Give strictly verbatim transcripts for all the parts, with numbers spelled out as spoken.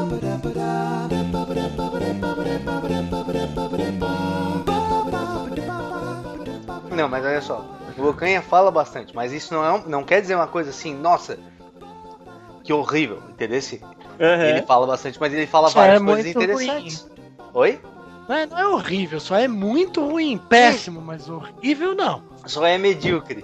Não, mas olha só, o Ocanha fala bastante, mas isso não, é um, não quer dizer uma coisa assim, nossa, que horrível, entendeu? Uhum. Ele fala bastante, mas ele fala só várias é coisas interessantes. Ruim. Oi? Não é, não é horrível, só é muito ruim, péssimo, mas horrível não. Só é medíocre.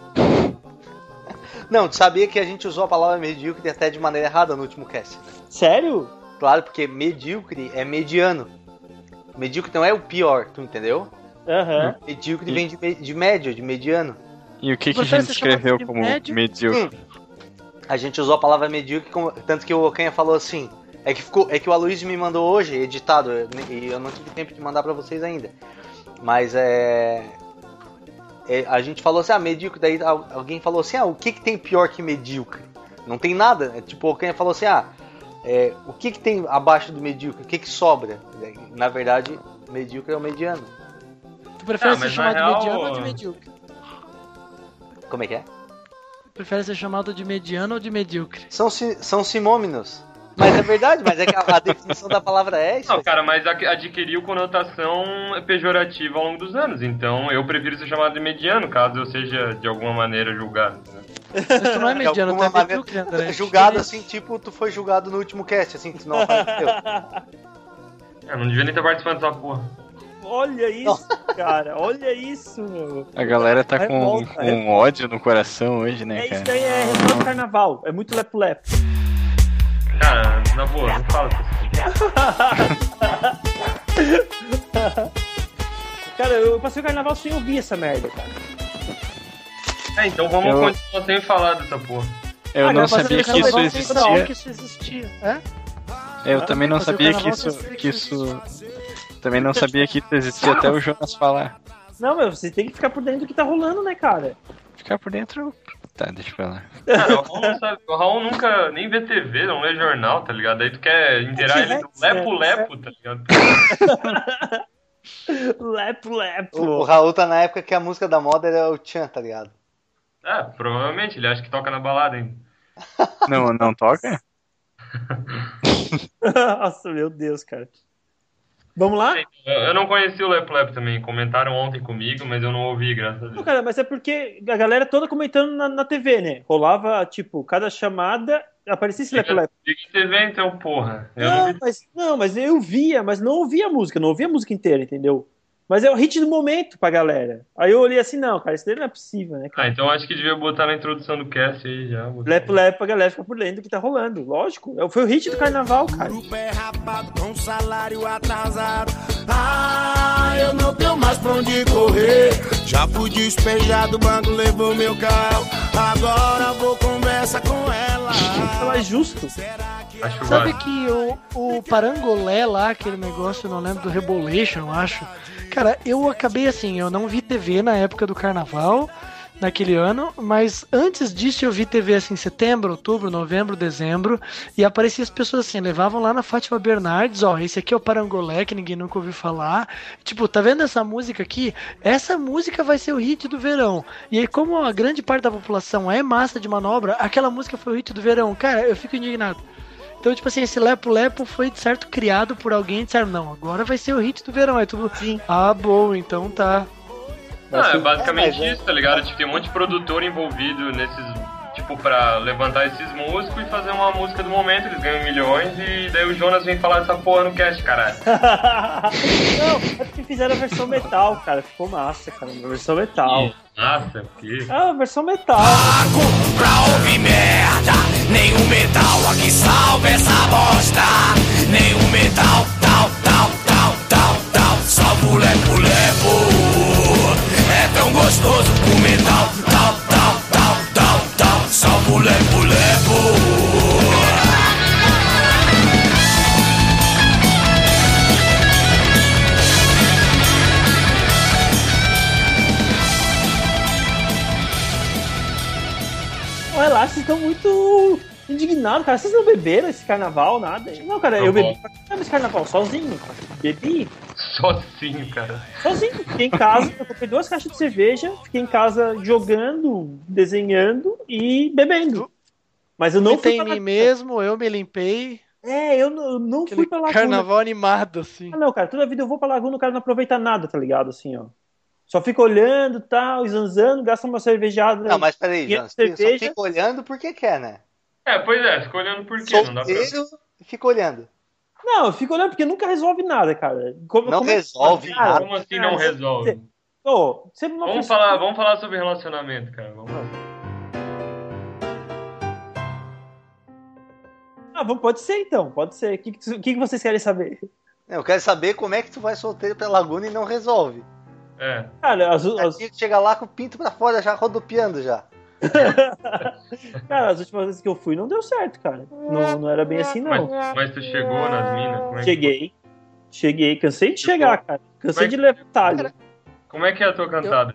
Não, tu sabia que a gente usou a palavra medíocre até de maneira errada no último cast, né? Sério? Claro, porque medíocre é mediano. Medíocre não é o pior, tu entendeu? Uhum. Medíocre e... vem de, de médio, de mediano. E o que, que a gente escreveu como médio? Medíocre? Hum. A gente usou a palavra medíocre, como, tanto que o Ocanha falou assim. É que, ficou, é que o Aloysio me mandou hoje, editado, e eu não tive tempo de mandar pra vocês ainda. Mas é... é a gente falou assim, ah, medíocre, daí alguém falou assim, ah, o que, que tem pior que medíocre? Não tem nada, é, tipo, o Ocanha falou assim, ah, é, o que, que tem abaixo do medíocre? O que, que sobra? Na verdade, medíocre é o mediano. Tu prefere ah, ser chamado real... de mediano ou de medíocre? Como é que é? Tu prefere ser chamado de mediano ou de medíocre? São, são sinônimos. Mas é verdade, mas é que a, a definição da palavra é isso. Não, cara, mas adquiriu conotação pejorativa ao longo dos anos. Então eu prefiro ser chamado de mediano, caso eu seja de alguma maneira julgado. Né? Mas tu não é mediano, tu é medíocre, André. Julgado assim, tipo, tu foi julgado no último cast, assim, que tu não apareceu. Eu não devia nem ter participado dessa porra. Olha isso, cara, olha isso, meu. A galera tá com, volta, com é. ódio no coração hoje, né, é, cara? Isso aí é resultado do carnaval, é muito lepo-lepo. Cara, na boa, não fala isso. Cara, eu passei o carnaval sem ouvir essa merda, cara. É, então vamos eu... continuar sem falar dessa porra. Eu ah, não sabia que isso existia. Que isso existia. É? Eu ah, também não sabia que isso, que isso... Também não sabia que isso existia até o Jonas falar. Não, meu, você tem que ficar por dentro do que tá rolando, né, cara? Ficar por dentro... Tá, deixa eu falar. Cara, o Raul, sabe, o Raul nunca nem vê T V, não lê jornal, tá ligado? Aí tu quer inteirar é ele no lepo-lepo, tá ligado? Lepo-lepo. O, o Raul tá na época que a música da moda era o Tchan, tá ligado? É, provavelmente, ele acha que toca na balada ainda. Não, não toca? Nossa, meu Deus, cara. Vamos lá? Eu não conheci o Lepo Lepo também. Comentaram ontem comigo, mas eu não ouvi, graças a Deus. Não, cara, mas é porque a galera toda comentando na, na T V, né? Rolava, tipo, cada chamada aparecia esse Lepo Lepo. Liga em T V então, porra. Eu não, não, vi... mas, não, mas eu via, mas não ouvia a música, não ouvia a música inteira, entendeu? Mas é o hit do momento pra galera. Aí eu olhei assim, não, cara, isso daí não é possível, né, cara? Ah, então acho que devia botar na introdução do cast aí já. Lepo Lepo pra galera ficar por dentro do que tá rolando. Lógico, foi o hit do carnaval, cara. O pé rapado com salário atrasado. Ah, eu não tenho mais pra onde correr. Já fui despejado, o banco levou meu carro. Agora vou conversar com ela. É mais justo. Acho Sabe que o, o Parangolé lá, aquele negócio, eu não lembro, do Rebolation, eu acho. Cara, eu acabei assim, eu não vi T V na época do carnaval, naquele ano, mas antes disso eu vi T V assim, setembro, outubro, novembro, dezembro, e apareciam as pessoas assim, levavam lá na Fátima Bernardes, ó, esse aqui é o Parangolé, que ninguém nunca ouviu falar, tipo, tá vendo essa música aqui? Essa música vai ser o hit do verão, e aí como a grande parte da população é massa de manobra, aquela música foi o hit do verão, cara, eu fico indignado. Então, tipo assim, esse Lepo Lepo foi, de certo, criado por alguém e disseram, não, agora vai ser o hit do verão. Aí tudo, sim. Ah, bom, então tá. Ah, é basicamente isso, tá ligado? Tipo, tem um monte de produtor envolvido nesses, tipo, pra levantar esses músicos e fazer uma música do momento, eles ganham milhões e daí o Jonas vem falar essa porra no cast, caralho. Não, é porque fizeram a versão metal, cara, ficou massa, cara, a versão metal. Ih, massa, que? Ah, a versão metal. Pago pra ouvir merda, nenhum metal aqui salva essa bosta. Nenhum metal, tal, tal, tal, tal, tal, salva o Lepo Lepo. É tão gostoso o metal, tal, tal, tal, tal, tal, salva o Lepo Lepo. Olha lá, vocês estão muito indignados, cara. Vocês não beberam esse carnaval, nada? Não, cara, não, eu bebi pra caramba esse carnaval, sozinho. Bebi. Sozinho, cara. Sozinho. Fiquei em casa, eu comprei duas caixas de cerveja, fiquei em casa jogando, desenhando e bebendo. Mas eu não fui em mim mesmo, eu me limpei. É, eu não, eu não fui pra Laguna. Carnaval animado, assim. Ah, não, cara, toda vida eu vou pra Laguna, o cara não aproveita nada, tá ligado? Assim, ó. Só fica olhando e tal, zanzando, gasta uma cervejada. Não, mas peraí, Jonas, cerveja. só fica olhando porque quer, né? É, pois é, fica olhando por quê? Não dá pra... Solteiro e fica olhando. Não, eu fico olhando porque nunca resolve nada, cara. Como, Não como é- resolve Cara, nada. Como assim cara, não você- resolve? Ô, sempre uma Vamos pessoa- falar, vamos falar sobre relacionamento, cara. Vamos lá. Ah, vamos- pode ser então, pode ser. O que, que, que que vocês querem saber? Eu quero saber como é que tu vai solteiro pra Laguna e não resolve. É. Cara, as, as, Aqui chega lá com o pinto pra fora, já rodopiando já. cara, as últimas vezes que eu fui não deu certo, cara. Não, não era bem assim, Mas, não. mas tu chegou nas minas? Como é que- Cheguei. Cheguei, cansei de chegar, cara. Cansei Mas- de levantar. ali. Como é que é a tua cantada?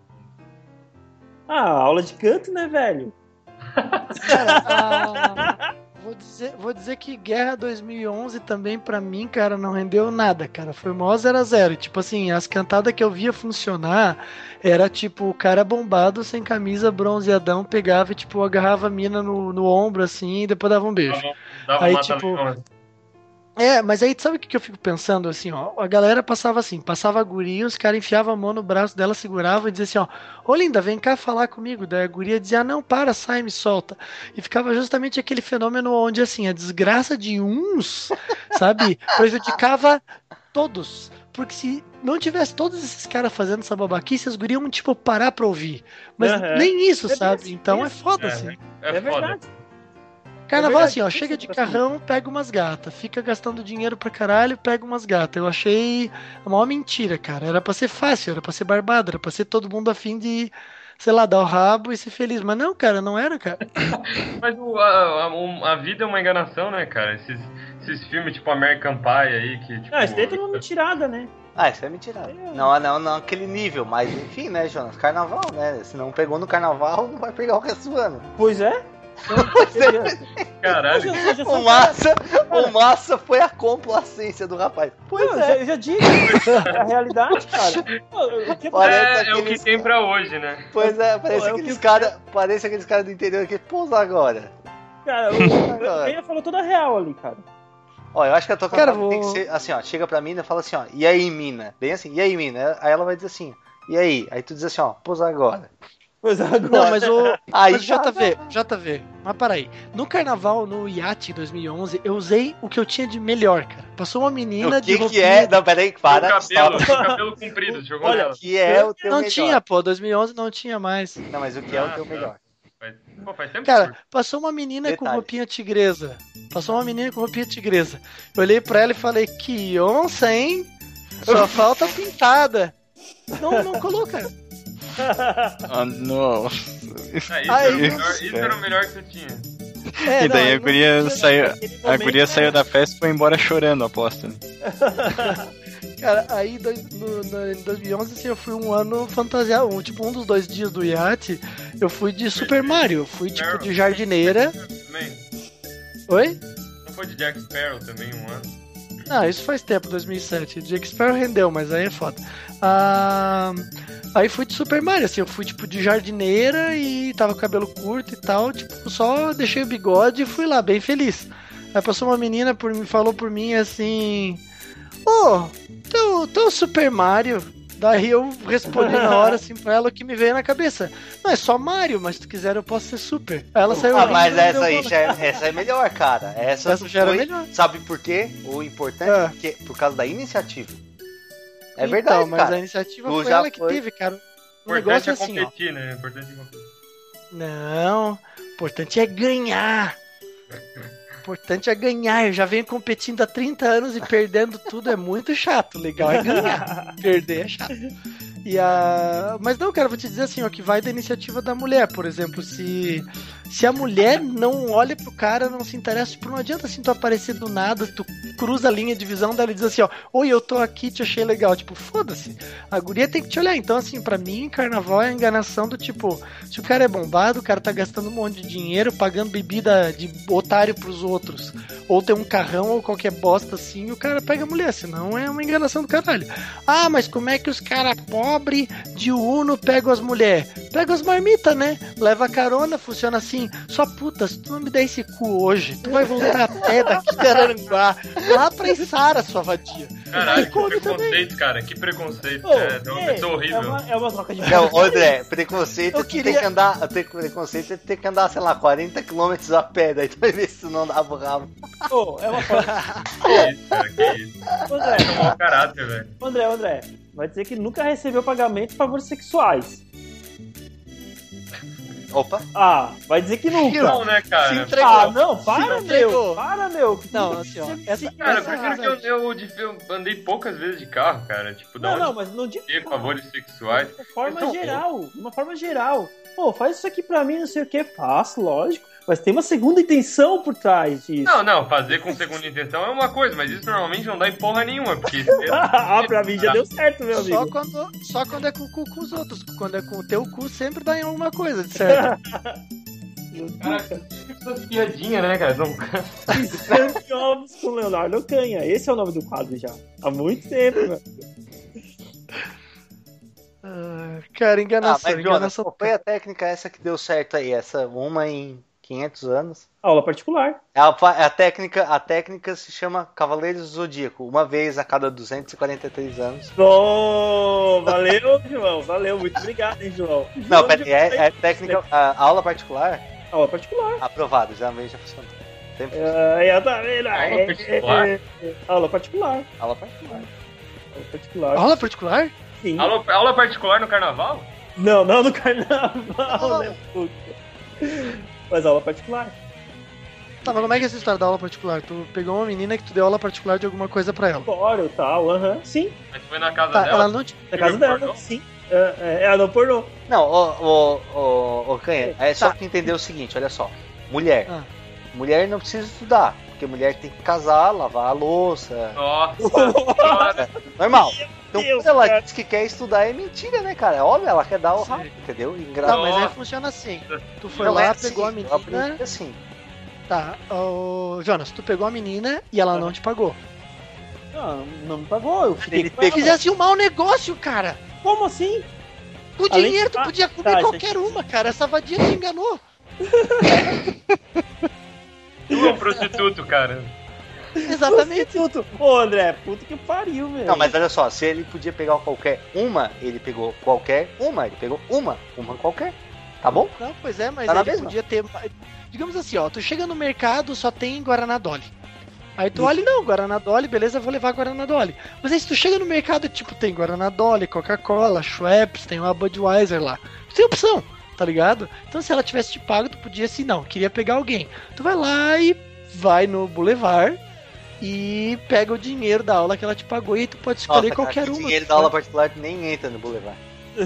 Ah, aula de canto, né, velho? Cara, ah, vou, dizer, vou dizer que Guerra dois mil e onze também, pra mim, cara, não rendeu nada, cara. Foi mó zero a zero. Tipo assim, as cantadas que eu via funcionar era tipo o cara bombado, sem camisa, bronzeadão, pegava e tipo agarrava a mina no, no ombro assim e depois dava um beijo. Dava, dava Aí, um tipo, mata-leão. É, mas aí sabe o que que eu fico pensando assim, ó? A galera passava assim, passava a guria, os caras enfiavam a mão no braço dela, seguravam e diziam assim, ó, ô linda, vem cá falar comigo. Daí a guria dizia, ah, não, para, sai, me solta. E ficava justamente aquele fenômeno onde assim, a desgraça de uns, sabe, prejudicava todos. Porque se não tivesse todos esses caras fazendo essa babaquice, as gurias iam, tipo, parar pra ouvir. Mas Uhum. nem isso, É sabe? bem- Então bem é foda, É, assim. é, É foda. verdade. Carnaval, É verdade, assim, ó, isso chega é de assim. carrão, pega umas gatas, fica gastando dinheiro pra caralho, pega umas gatas. Eu achei a maior mentira, cara. Era pra ser fácil, era pra ser barbado, era pra ser todo mundo afim de, sei lá, dar o rabo e ser feliz. Mas não, cara, não era, cara. Mas o- a, a- o- a vida é uma enganação, né, cara? Esses, esses filmes tipo American Pie aí, que tipo... Não, isso daí é tudo uma mentirada, né? Ah, isso é mentira. Não, não, não aquele nível, mas enfim, né, Jonas? Carnaval, né? Se não pegou no carnaval, não vai pegar o resto do ano. Pois é. Caralho. Eu já- eu já sou O um cara- massa, o massa foi a complacência do rapaz. Pois Não, eu é. já, eu já digo. É a realidade, cara. Pô, eu- o que- Parece É, é o que aqueles- tem pra hoje, né? Pois é, parece Pô, é o aqueles que- caras. Parece aqueles caras do interior que pousa agora. Cara, o o Penha falou toda a real ali, cara. Ó, eu acho que a tua Cara, cantada tem que vou- ser assim, ó. Chega pra mina e fala assim, ó. E aí, mina? Bem assim, e aí, mina? Aí ela vai dizer assim, e aí? Aí tu diz assim, ó, pousa agora. Pois é, agora. Não, mas o. Aí Mas já- J V, J V, mas para aí. No carnaval, no iate dois mil e onze, eu usei o que eu tinha de melhor, cara. Passou uma menina O de que que roupinha- é? Não, peraí, para. o cabelo, stop. o cabelo comprido, jogou Olha, nela. O que é o teu Não melhor? tinha, pô, dois mil e onze não tinha mais. Não, mas o que é o Ah, teu tá. melhor? Faz, pô, faz tempo Cara, que- passou uma menina com Detalhe. roupinha tigresa. Passou uma menina com roupinha tigresa. Eu olhei pra ela e falei, que onça, hein? Só falta pintada. Não, não colou, cara. Oh, não. Ah, isso, Aí, era o melhor, isso, isso era o melhor que você tinha. É, E daí não, a guria não- saiu, Naquele a momento, guria saiu né? da festa e foi embora chorando, aposto. Né? Cara, aí dois, no, no, em dois mil e onze, assim, eu fui um ano fantasiado. Um, tipo, um dos dois dias do iate, eu fui de Super Mario. Eu fui, tipo, de jardineira. Também. Oi? Não foi de Jack Sparrow também um ano? Ah, isso faz tempo, dois mil e sete. Jack Sparrow rendeu, mas aí é foda. Ah, aí fui de Super Mario, assim, eu fui tipo de jardineira e tava com cabelo curto e tal, tipo, só deixei o bigode e fui lá, bem feliz. Aí passou uma menina por mim, falou por mim assim: Ô, teu, teu Super Mario. Daí eu respondi na hora assim pra ela o que me veio na cabeça. Não, é só Mario, mas se tu quiser eu posso ser Super. Aí ela saiu Ah, rindo mas e não essa deu aí bola. já é, essa é melhor, cara. Essa, Essa já era foi- melhor. Sabe por quê? O importante Ah. é porque, por causa da iniciativa. É Então, verdade, mas cara. a iniciativa Tu foi já ela que foi. teve, cara. O O importante negócio é é assim, ó. competir, né? O importante é competir. Não, o importante é ganhar. O importante é ganhar. Eu já venho competindo há trinta anos e perdendo tudo é muito chato. O legal é ganhar. Perder é chato. E a... Mas não, cara, vou te dizer assim, ó, que vai da iniciativa da mulher. Por exemplo, se, se a mulher não olha pro cara, não se interessa, tipo, não adianta assim tu aparecer do nada, tu cruza a linha de visão dela e diz assim, ó, oi, eu tô aqui, te achei legal. Tipo, foda-se. A guria tem que te olhar. Então, assim, pra mim, carnaval é a enganação do tipo, se o cara é bombado, o cara tá gastando um monte de dinheiro, pagando bebida de otário pros outros. ou tem um carrão ou qualquer bosta assim, e o cara pega a mulher, senão é uma enganação do caralho. Ah, mas como é que os caras pobres de Uno pegam as mulheres? Pega as marmitas, né? Leva carona, funciona assim. Só puta, se tu não me der esse cu hoje, tu vai voltar a pé daqui de Aranguá, lá pra Içara, sua vadia. Caralho, que come preconceito, também. cara. Que preconceito. Ô, é, é uma é, pessoa horrível. É uma, é uma troca de Não, André, preconceito Eu é tu queria- ter que andar. Ter, preconceito é tu ter que andar, sei lá, quarenta quilômetros a pé, daí tu vai ver se tu não dá o rabo. Ô, é uma forma. Que isso, cara, que isso. André, É um mau caráter, velho. André, André, vai dizer que nunca recebeu pagamento de favores sexuais. Opa. Ah, vai dizer que nunca. Não, né, Se cara? entregou. Ah, não, para, Se meu. entregou. Para, meu. Não, assim, ó, essa, Cara, essa primeiro que eu, eu, de- eu andei poucas vezes de carro, cara. Tipo, da Não, onde não, mas não de ter favores sexuais. De uma forma Então, geral, de uma forma geral. Pô, faz isso aqui pra mim, não sei o que, faço, lógico. Mas tem uma segunda intenção por trás disso. Não, não, fazer com segunda intenção é uma coisa, mas isso normalmente não dá em porra nenhuma, porque... ah, pra mim já deu certo, meu Só amigo. quando, só quando é com o cu com os outros. Quando é com o teu cu, sempre dá em alguma coisa, de certo? Cara, essas piadinhas, né, cara? Não... Piscando ovos com Leonardo Canha. Esse é o nome do quadro já. Há muito tempo, meu. Ah, cara, Ah, enganação, mas Jonas, enganação. qual foi a técnica essa que deu certo aí? Essa uma em quinhentos anos? Aula particular. A, a, técnica, a técnica se chama Cavaleiros do Zodíaco, uma vez a cada duzentos e quarenta e três anos. Oh, valeu, João. Valeu, muito obrigado, hein, João. Não, João, pera, é, é técnica, a, a aula particular, Aula particular. aprovado, já veio, já funcionou. Sempre É, é, tá vendo? Aula É, particular? é, é, Aula particular. aula particular. Aula particular. Aula particular? Sim. Aula, aula particular no carnaval? Não, não no carnaval, né, puta. Mas aula particular. Tá, mas como é que é essa história da aula particular? Tu pegou uma menina que tu deu aula particular de alguma coisa pra ela. Fórum e tal, aham. Sim, Mas foi na casa Tá, dela? ela não te... na casa Viu dela, pornô? sim. É, é, ela não pornô. Não, ô, ô, ô, ô Canha, é só Tá. tu entender o seguinte, olha só. Mulher. Ah. Mulher não precisa estudar, porque mulher tem que casar, lavar a louça. Nossa senhora. Normal. Então Deus, quando ela cara. diz que quer estudar é mentira, né, cara? É óbvio, ela quer dar o Sim. rabo, entendeu? Tá, Engraçado. mas aí Nossa. funciona assim. Tu foi Não lá, é assim, pegou a eu aprendi menina... assim. Tá, ô, Jonas, tu pegou a menina e ela não te pagou. Não, não me pagou. Eu fiquei Ele com Tu ela. fizesse um mau negócio, cara. Como assim? Com Além dinheiro de- tu podia comer tá, qualquer uma, cara. Essa vadia te enganou. Tu é um prostituto, cara. Exatamente. Prostituto. Ô, André, puta que pariu, velho. Não, mas olha só, se ele podia pegar qualquer uma, ele pegou qualquer uma, ele pegou uma, uma qualquer. Tá bom? Não, pois é, mas Tá na ele mesma. podia ter... Digamos assim, ó, tu chega no mercado, só tem Guaraná Dolly. Aí tu olha, não, Guaraná Dolly, beleza, vou levar Guaraná Dolly. Mas aí se tu chega no mercado, tipo, tem Guaraná Dolly, Coca-Cola, Schweppes, tem uma Budweiser lá. Tu tem opção, tá ligado? Então se ela tivesse te pago, tu podia assim, não, queria pegar alguém. Tu vai lá e vai no Boulevard e pega o dinheiro da aula que ela te pagou e aí tu pode escolher Nossa, qualquer cara, que uma. dinheiro da aula particular tu nem entra no Boulevard.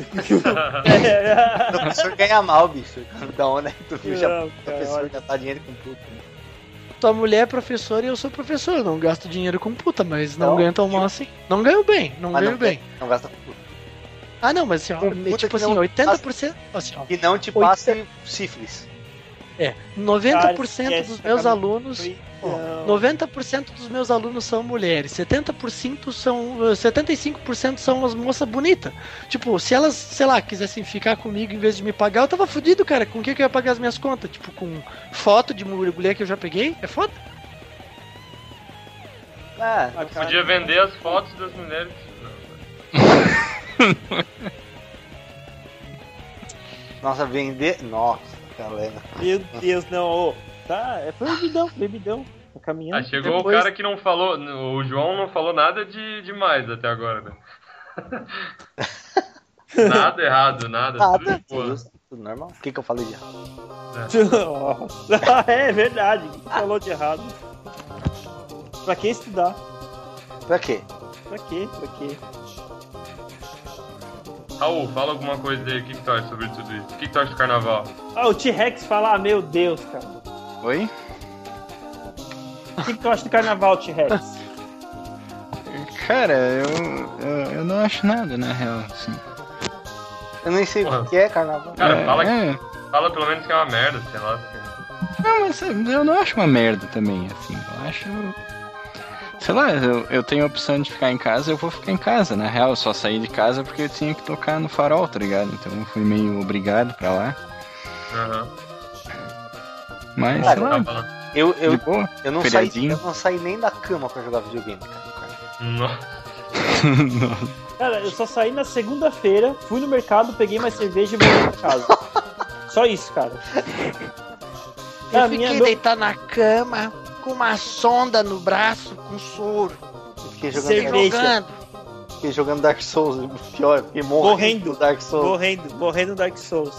É, O professor ganha mal, bicho. Da onde é que tu viu já Não, o cara, professor olha. gastar dinheiro com puta? Tua mulher é professora e eu sou professor, eu não gasto dinheiro com puta, mas não, Não, ganho tão mal assim. Não ganho bem, não Mas ganho não, bem. não gasta com puta. Ah, não, mas assim, ó, Puta tipo que assim, não oitenta por cento. Assim, ó, E não te passe sífilis. é, noventa por cento Cara, dos esquece, meus acabou. alunos. ó, Não. noventa por cento dos meus alunos são mulheres, setenta por cento são. setenta e cinco por cento são as moças bonitas. Tipo, se elas, sei lá, quisessem ficar comigo em vez de me pagar, eu tava fudido, cara. Com o que, que eu ia pagar as minhas contas? Tipo, com foto de mulher que eu já peguei? É foda? Ah, Ah, cara. Podia vender as fotos das mulheres. nossa, vender. Nossa, galera. Meu Deus, não. Ô, tá, é proibidão, proibidão. Tá Ah, caminhando. chegou Depois- o cara que não falou. O João não falou nada de demais até agora, né? Nada errado, nada. tudo Nada, de boa. tudo, tudo normal. O que, que eu falei de errado? Nossa. É verdade. O que falou de errado? Pra que estudar? Pra quê? Pra quê? Pra quê? Raul, fala alguma coisa aí. O que, que tu acha sobre tudo isso? O que, que tu acha do carnaval? Ah, o T-Rex fala, ah, meu Deus, cara. Oi? O que, que tu acha do carnaval, T-Rex? Cara, eu, eu, eu não acho nada, na real, assim. Eu nem sei Porra. o que é carnaval. Cara, É, fala, é. fala pelo menos que é uma merda, sei lá. assim. Não, Mas eu não acho uma merda também, assim. Eu acho... Sei lá, eu, eu tenho a opção de ficar em casa, eu vou ficar em casa. Na real, eu só saí de casa porque eu tinha que tocar no Farol, tá ligado? Então eu fui meio obrigado pra lá. Aham. Mas, Cara, sei lá, Tá bom. Eu, eu, de boa. eu, não saí, Feriadinho. eu não saí nem da cama pra jogar videogame, cara. Nossa. Cara, eu só saí na segunda-feira, fui no mercado, peguei mais cerveja e voltei pra casa. Só isso, cara. Eu Cara, fiquei minha- meu- deitado na cama, com uma sonda no braço, com soro, Eu fiquei jogando, Cerveja. jogando. fiquei jogando Dark Souls, pior, fiquei morrendo Morrendo. do Dark Souls. Morrendo, morrendo no Dark Souls.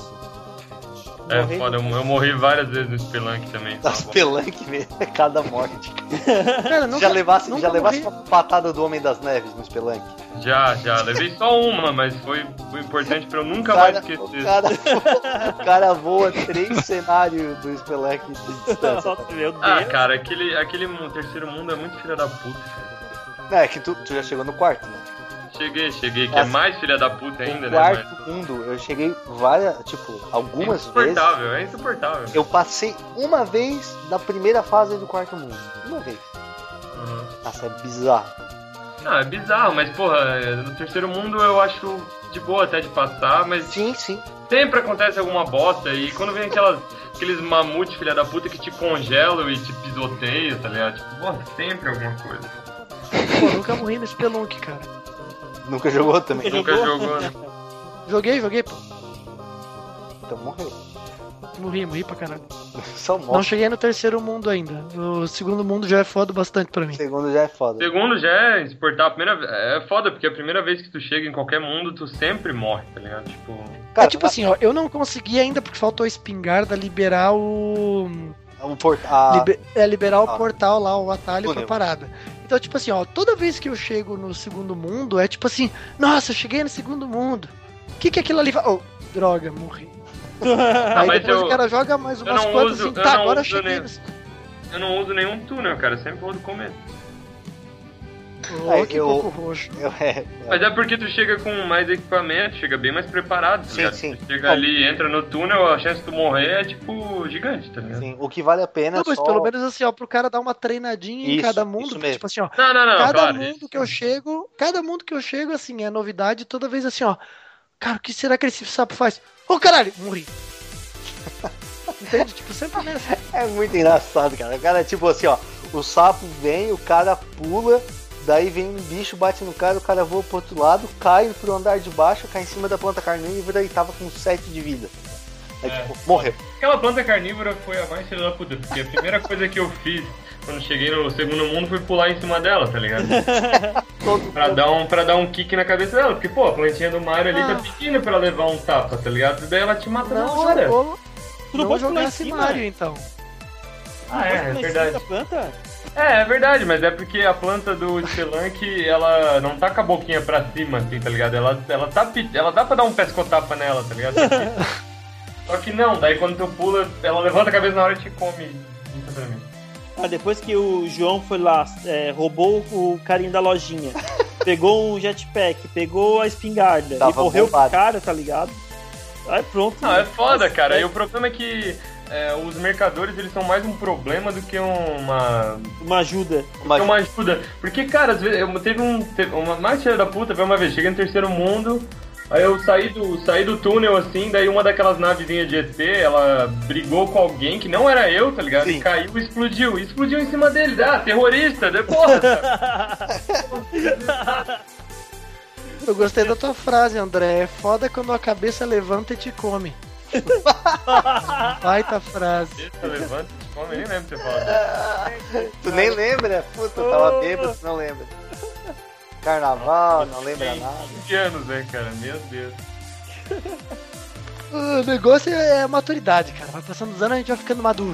É Morrendo. foda, eu, eu morri várias vezes no Spelunk também. Das pelanque mesmo, é cada morte. Cara, nunca, já levasse, nunca já levasse morri. uma patada do Homem das Neves no Spelunk? Já, já. Levei só uma, mas foi, foi importante pra eu nunca O mais cara, esquecer. o, cara, o cara voa três cenários do Spelunk de distância. Nossa, meu Deus. Ah, cara, aquele, aquele mu- terceiro mundo é muito filha da puta, cara. Não, é que tu, tu já chegou no quarto, né? Cheguei, cheguei, que é Nossa. mais filha da puta ainda, O né? quarto mundo, eu cheguei várias, tipo, Mas é algumas vezes. insuportável, é insuportável. Eu passei uma vez da primeira fase do quarto mundo. Uma vez. Uhum. Nossa, é bizarro. Não, é bizarro, mas porra, no terceiro mundo eu acho de boa até de passar, mas Sim, sim. sempre acontece alguma bosta e quando vem aquelas, aqueles mamutes filha da puta que te congelam e te pisoteiam, tá ligado? Tipo, porra, sempre alguma coisa. Pô, nunca morri no Spelunk, cara. Nunca jogou também. Nunca jogou, né? Joguei, joguei, pô. Então morreu. Morri, morri pra caralho. Só Não morre. cheguei no terceiro mundo ainda. O segundo mundo já é foda bastante pra O mim. segundo já é foda. Segundo já é insuportável. A primeira ve- é foda, porque a primeira vez que tu chega em qualquer mundo, tu sempre morre, tá ligado? Tipo. Cara, é tipo assim, ó, eu não consegui ainda porque faltou a espingarda liberar o. o port... a... liber- é, liberar o Ah. portal lá, o atalho pra Túnel. parada. Então, tipo assim, ó, toda vez que eu chego no segundo mundo, é tipo assim, nossa, eu cheguei no segundo mundo. O que que aquilo ali faz? Oh, droga, morri. Aí mas depois eu- o cara joga mais eu umas não quantas uso- assim, eu tá, não agora eu uso cheguei nem- nesse... Eu não uso nenhum túnel, cara. Sempre vou do começo. Oh, Aí, que eu- coco roxo. Eu, é, Mas é porque tu chega com mais equipamento, chega bem mais preparado, tá Sim, ligado? sim. Tu chega ali, entra no túnel, a chance de tu morrer é tipo gigante, tá ligado? Sim, o que vale a pena Não, é mas só... pelo menos assim, ó, pro cara dar uma treinadinha em Isso, cada isso mundo, porque, mesmo. tipo assim, ó, Não, não, não, cada claro. mundo isso- que eu chego, cada mundo que eu chego, assim, é novidade, toda vez assim, ó, cara, o que será que esse sapo faz? Ô, caralho, morri. Entende? Tipo, sempre nessa. É muito engraçado, cara. O cara é tipo assim, ó. O sapo vem, o cara pula, daí vem um bicho, bate no cara, o cara voa pro outro lado, cai pro andar de baixo, cai em cima da planta carnívora e tava com sete de vida. Aí, É. tipo, morreu. Aquela planta carnívora foi a mais filha da puta, porque a primeira coisa que eu fiz quando cheguei no segundo mundo foi pular em cima dela, tá ligado? Todo, Pra dar um, pra dar um kick na cabeça dela, porque, pô, a plantinha do Mario ali Ah. tá pedindo pra levar um tapa, tá ligado? Daí ela te mata na Não hora. jogou, Tu não não pode pular em jogasse cima? Mario, então. Ah, é, é Pode pular em cima verdade. da planta? É, é verdade, mas é porque a planta do Spelunk, ela não tá com a boquinha pra cima, assim, tá ligado? Ela, ela, tá, pe- ela dá pra dar um pescotapa nela, tá ligado? Só que, só que não, daí quando tu pula, ela levanta a cabeça na hora e te come instantaneamente. Ah, depois que o João foi lá, é, roubou o carinho da lojinha, pegou um jetpack, pegou a espingarda Tava e morreu pro bombado. cara, tá ligado? Aí pronto. Não, é foda, Nossa, cara. é E o problema é que é, os mercadores, eles são mais um problema do que uma... Uma ajuda. Mas, que uma ajuda. Porque, cara, às vezes, eu teve um... Teve uma mais filha da puta, foi uma vez, cheguei no terceiro mundo... Aí eu saí do, saí do túnel, assim, daí uma daquelas navezinhas de E T, ela brigou com alguém que não era eu, tá ligado? Sim. E caiu e explodiu. E explodiu em cima dele. Ah, terrorista, de porra, cara. Eu gostei da tua frase, André. É foda quando a cabeça levanta e te come. Baita frase. Eita, levanta, come, nem lembro o que você fala. tu nem lembra? Puta, eu tava bêbado, tu não lembra. Carnaval, não lembra Tem nada. vinte anos, né, cara? Meu Deus. O negócio é a maturidade, cara. Vai passando os anos, a gente vai ficando maduro.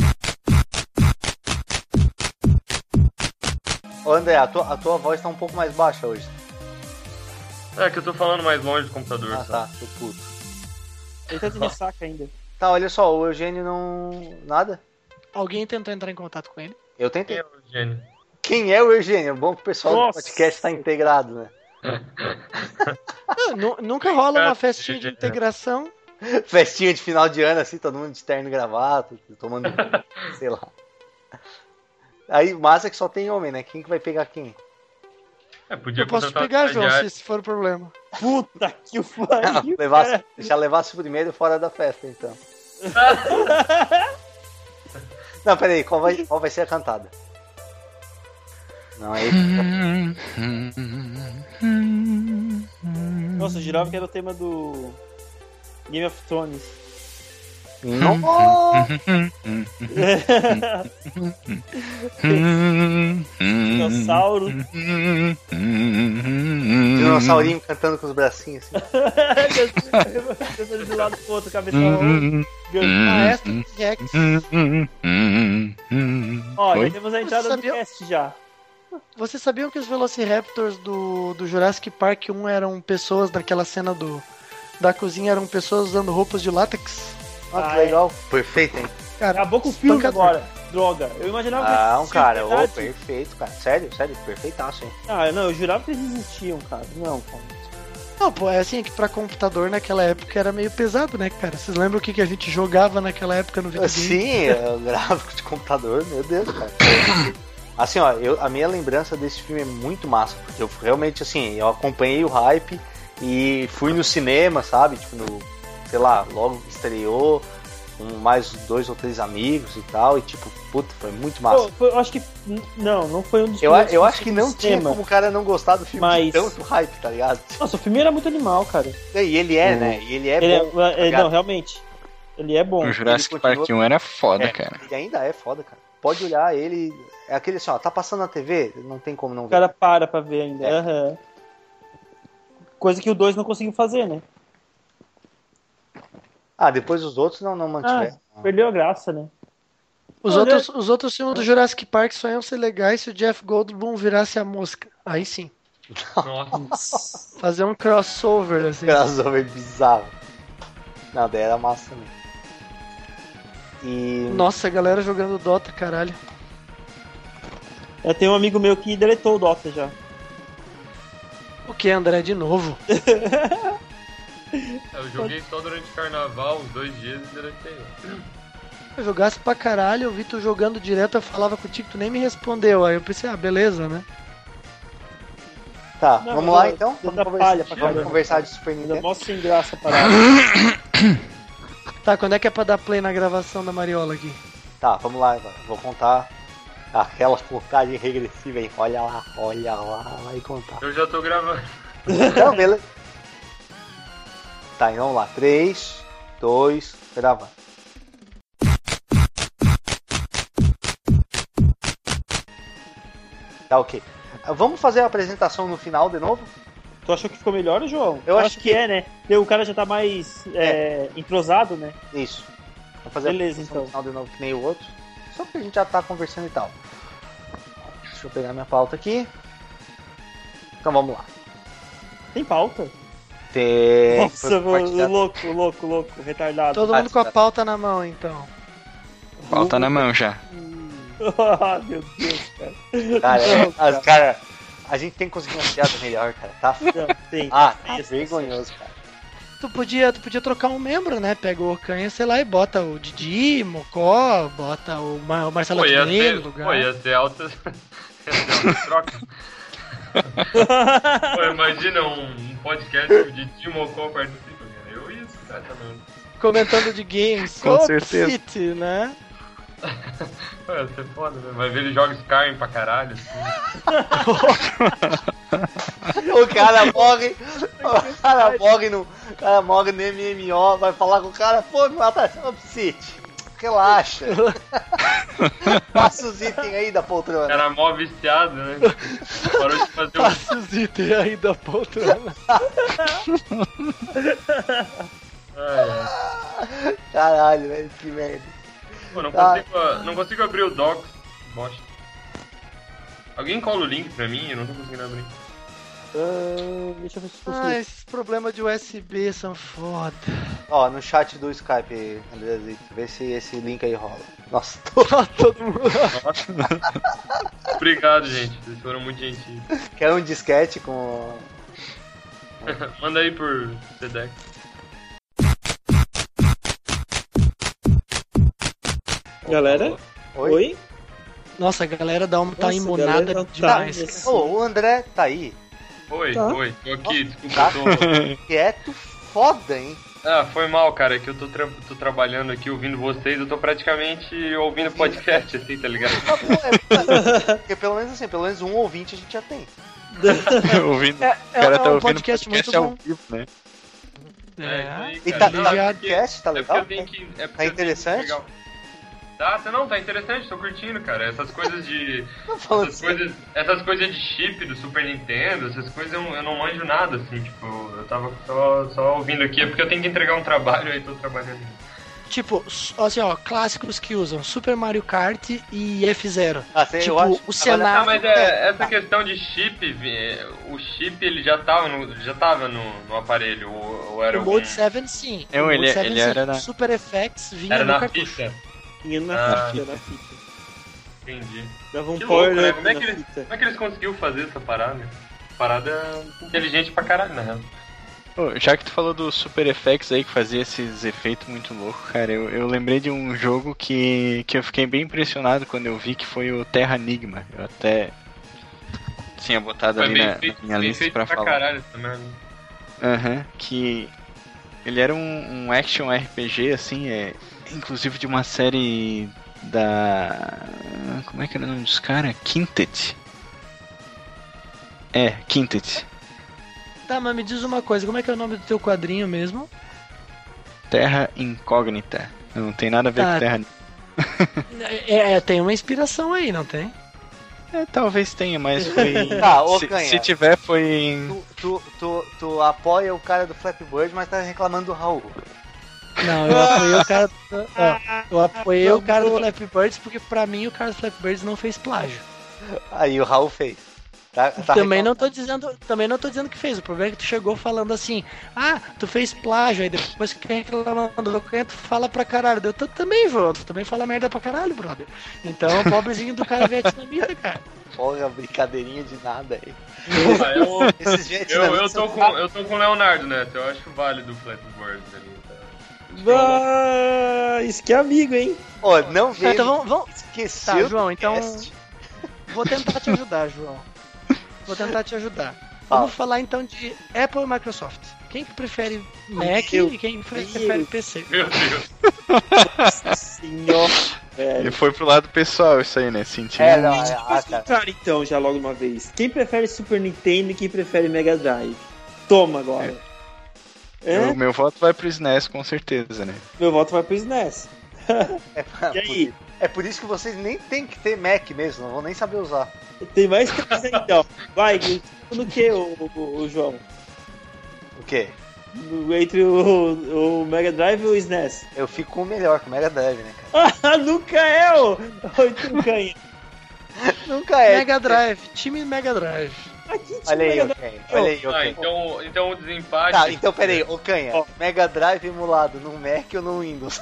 Ô André, a tua, a tua voz tá um pouco mais baixa hoje. É que eu tô falando mais longe do computador, Ah, sabe? tá, tô puto. Ele tá de ressaca ainda. Tá, olha só, o Eugênio não... Nada? Alguém tentou entrar em contato com ele? Eu Quem tentei. é o gênio? Quem é o Eugênio? Bom que o pessoal Nossa. do podcast tá integrado, né? Ah, nu- nunca rola uma Cara, festinha de gente, integração. Festinha de final de ano, assim, todo mundo de terno e gravata, tomando, sei lá. Aí, massa que só tem homem, né? Quem que vai pegar quem? É, podia Eu posso te contratar pegar, um João, estagiário. se esse for o problema. Puta que pariu. levasse, deixar levasse primeiro fora da festa, então. Não, peraí, qual vai, qual vai ser a cantada? Não, é isso. Nossa, eu jurava que era o tema do Game of Thrones. Nossa! Dinossauro. Dinossaurinho cantando com os bracinhos assim. Cantando de um lado pro outro, cabeça Maestro Rex. Ó, já Oi? temos a entrada do Sabia- cast já. Vocês sabiam que os Velociraptors do, do Jurassic Park um eram pessoas naquela cena do, da cozinha, eram pessoas usando roupas de látex? Ah, que Ah, legal. Perfeito, hein? Cara, Acabou com o filme espancador. agora. Droga. Eu imaginava que Ah, um existia cara, de ô, verdade. perfeito, cara. Sério, sério, perfeitaço, hein? Ah, não, eu jurava que eles existiam, cara. Não, cara. Não, pô, é assim, é que pra computador naquela época era meio pesado, né, cara? Vocês lembram o que, que a gente jogava naquela época no videogame? Sim, é, o gráfico de computador, meu Deus, cara. Assim, ó, eu, a minha lembrança desse filme é muito massa, porque eu realmente, assim, eu acompanhei o hype e fui no cinema, sabe? Tipo, no, sei lá, logo que estreou, com mais dois ou três amigos e tal, e tipo, puta, foi muito massa. Pô, foi- eu acho que. Não, não foi um dos eu primeiros eu filmes acho que não do tinha cinema. como o cara não gostar do filme Mas- de tanto hype, tá ligado? Nossa, o filme era muito animal, cara. E ele é, né? E ele é ele bom. é, tá é, ligado? não, realmente. Ele é bom. O Jurassic ele Park continua- um era foda, É, cara. Ele ainda é foda, cara. Pode olhar ele. É aquele assim, ó, tá passando na T V, não tem como não O ver. cara para pra ver ainda. É. Aham. Coisa que o dois não conseguiu fazer, né? Ah, depois os outros não, não mantiveram. Perdeu a graça, né? Os, Olha- outros, os outros filmes do Jurassic Park só iam ser legais se o Jeff Goldblum virasse a mosca. Aí sim. Nossa. Fazer um crossover, assim. Crossover bizarro. Não, daí era massa também. E. Nossa, a galera jogando Dota, caralho. Eu tenho um amigo meu que deletou o Dota já. O que, André, de novo? Eu joguei só durante o carnaval, uns dois dias e deletei. Eu jogasse pra caralho, eu vi tu jogando direto, eu falava contigo, tu nem me respondeu. Aí eu pensei, ah, beleza, né? Tá, Não, vamos mas lá eu- então? eu Vamos atrapalha conversar, pra vamos caramba. conversar de Super Ainda Nintendo. mostra sem graça a parada. Tá, quando é que é pra dar play na gravação da Mariola aqui? Tá, vamos lá agora. Vou contar aquela contagem regressiva aí. Olha lá, olha lá, vai contar. Eu já tô gravando. Então, beleza. Tá, então vamos lá. três, dois, gravar. Tá, ok. Vamos fazer a apresentação no final de novo? Tu achou que ficou melhor, João? Eu acho que, é, né? Porque o cara já tá mais é, entrosado, né? Isso. Vamos fazer Beleza, a então. apresentação no final de novo que nem o outro. Só que a gente já tá conversando e tal. Deixa eu pegar minha pauta aqui. Então vamos lá. Tem pauta? Tem... Nossa, compartilhar- o louco, o louco, o louco, retardado. Todo Ah, mundo com a tá. pauta na mão, então. Pauta na mão já. Ah, meu Deus, cara. Cara, é, Não, as, cara, a gente tem que conseguir uma piada melhor, cara. Tá? Não, tem. Ah, tem tá esse- vergonhoso, cara. Tu podia, tu podia trocar um membro, né? Pega o Ocanha, sei lá, e bota o Didi, Mocó, bota o, Mar o Marcelo Pô, ia Aquilino ser, no lugar. pô, ia ser alta. Ia ser alta troca. Pô, imagina um, um podcast que o Didi Mocó participa, cara. Eu ia escutar também. Comentando de games. Com Ô, certeza. City, né? Pô, ia ser foda, né? Vai ver ele joga Skyrim pra caralho. Assim. O cara morre, o cara morre no, o cara morre no M M O, vai falar com o cara, pô, me mata, ô, Psite, relaxa. Passa os itens aí da O poltrona. cara mó viciado, né? Parou de fazer um. Passa os itens aí da poltrona. Ai, ai. Caralho, velho, que merda. Pô, não Tá. consigo, não consigo abrir o Docs. Bosta. Alguém cola o link pra mim? Eu não tô conseguindo abrir. Ah, deixa eu ver se Ah, consigo. esses problemas de U S B são foda. Ó, no chat do Skype, Andrezito, vê se esse link aí rola. Nossa, tô... Todo mundo. Obrigado, gente. Vocês foram muito gentis. quer um disquete com... Manda aí por Sedex. Galera? Oi? Oi? Nossa, a galera da Alma tá Nossa, imunada galera tá- demais. tá- cara. Ô, o André tá aí. Oi, Tá. oi, tô aqui, desculpa, Tá. tô... Quieto, foda, hein? Ah, foi mal, cara, é que eu tô, tra... tô trabalhando aqui ouvindo vocês, eu tô praticamente ouvindo podcast, assim, tá ligado? Tá bom, é, porque pelo menos assim, pelo menos um ouvinte a gente já tem. ouvindo, É, o cara é tá um ouvindo podcast muito ao bom. vivo, né? É. isso E aí, tá, cara. tá Não, no é porque- podcast, tá é porque legal? eu tenho que... É porque Tá eu tenho que interessante? pegar o- Tá, tá, não, tá interessante, tô curtindo, cara. Essas coisas de... Não falando Essas sério. coisas, essas coisas de chip do Super Nintendo, essas coisas eu, eu não manjo nada, assim, tipo, eu tava só, só ouvindo aqui, é porque eu tenho que entregar um trabalho, aí tô trabalhando. Tipo, assim, ó, clássicos que usam Super Mario Kart e F zero. Ah, sei, Tipo, eu acho. o Agora, cenário- Ah, mas é, essa questão de chip, é, o chip ele já tava no, já tava no, no aparelho, ou, ou era O algum... Mode sete, sim. Eu, o ele- Mode sete, ele sim. era na- Super Effects vinha Era no na cartucho. fita, Tinha na Ah. fita, na fita. entendi. Dava um Que power louco, né? up Como é, na que eles, fita. como é que eles conseguiram fazer essa parada? Parada inteligente pra caralho, na real. Pô, já que tu falou do Super Effects aí, que fazia esses efeitos muito loucos, cara, eu, eu lembrei de um jogo que, que eu fiquei bem impressionado quando eu vi, que foi o Terra Enigma. Eu até tinha botado Foi ali bem na, feito, na minha bem lista feito pra pra falar. caralho essa merda. Aham, que ele era um, um action R P G, assim, é, inclusive de uma série da... Como é que era o nome dos caras? Quintet. É, Quintet. Tá, mas me diz uma coisa, como é que é o nome do teu quadrinho mesmo? Terra Incógnita. Não tem nada a ver Tá. com Terra É, é, tem uma inspiração aí, não tem? É, talvez tenha, mas foi... Tá, ô, se, Canha. se tiver, foi em... Tu, tu, tu, tu apoia o cara do Flappy Bird, mas tá reclamando do Raul. Não, eu apoiei o cara do, ó, eu apoiei o cara do Flappy Birds porque pra mim o cara do Flappy Birds não fez plágio. Aí o Raul fez. Tá, tá também não reclamando. tô dizendo, também não tô dizendo que fez. O problema é que tu chegou falando assim: "Ah, tu fez plágio". Aí depois que quem reclamando, quem tu fala pra caralho. Eu tô também, João, tu também fala merda pra caralho, brother. Então, pobrezinho do cara vietnamita, cara. Porra, brincadeirinha de nada aí. Ah, eu, Esses eu, vietnamitas eu, tô são- com, eu tô com o Leonardo Neto, eu acho válido o Flappy Bird ali. Ah, isso que é amigo, hein? Ó, não vejo. Então vamos, vamos. Esqueceu Tá, do João, então cast. vou tentar te ajudar, João. Vou tentar te ajudar. Fala. Vamos falar então de Apple e Microsoft. Quem que prefere Mac Meu e quem que Deus. prefere P C? Meu Deus. Senhor, Ele velho. foi pro lado pessoal isso aí, né? Sentiu. É, não, é, ah, cara. Cara, então, já logo uma vez. Quem prefere Super Nintendo e quem prefere Mega Drive? Toma agora. É? O meu voto vai pro S N E S com certeza, né? Meu voto vai pro S N E S. É, E aí? é por isso que vocês nem tem que ter Mac mesmo, não vão nem saber usar. Tem mais três aí, então. Vai, no que, o, o, o João? O quê? No- Entre o, o Mega Drive e o S N E S? Eu fico com o melhor, com o Mega Drive, né, cara? Ah, nunca é o oito canha. Nunca é. Mega Drive, time Mega Drive. Aqui tinha Olha aí, Mega ô Drive. Canha. Olha aí, ô Ah, Canha. então, então o desempate. Tá, então peraí, ô Canha. Ó. Mega Drive emulado no Mac ou no Windows?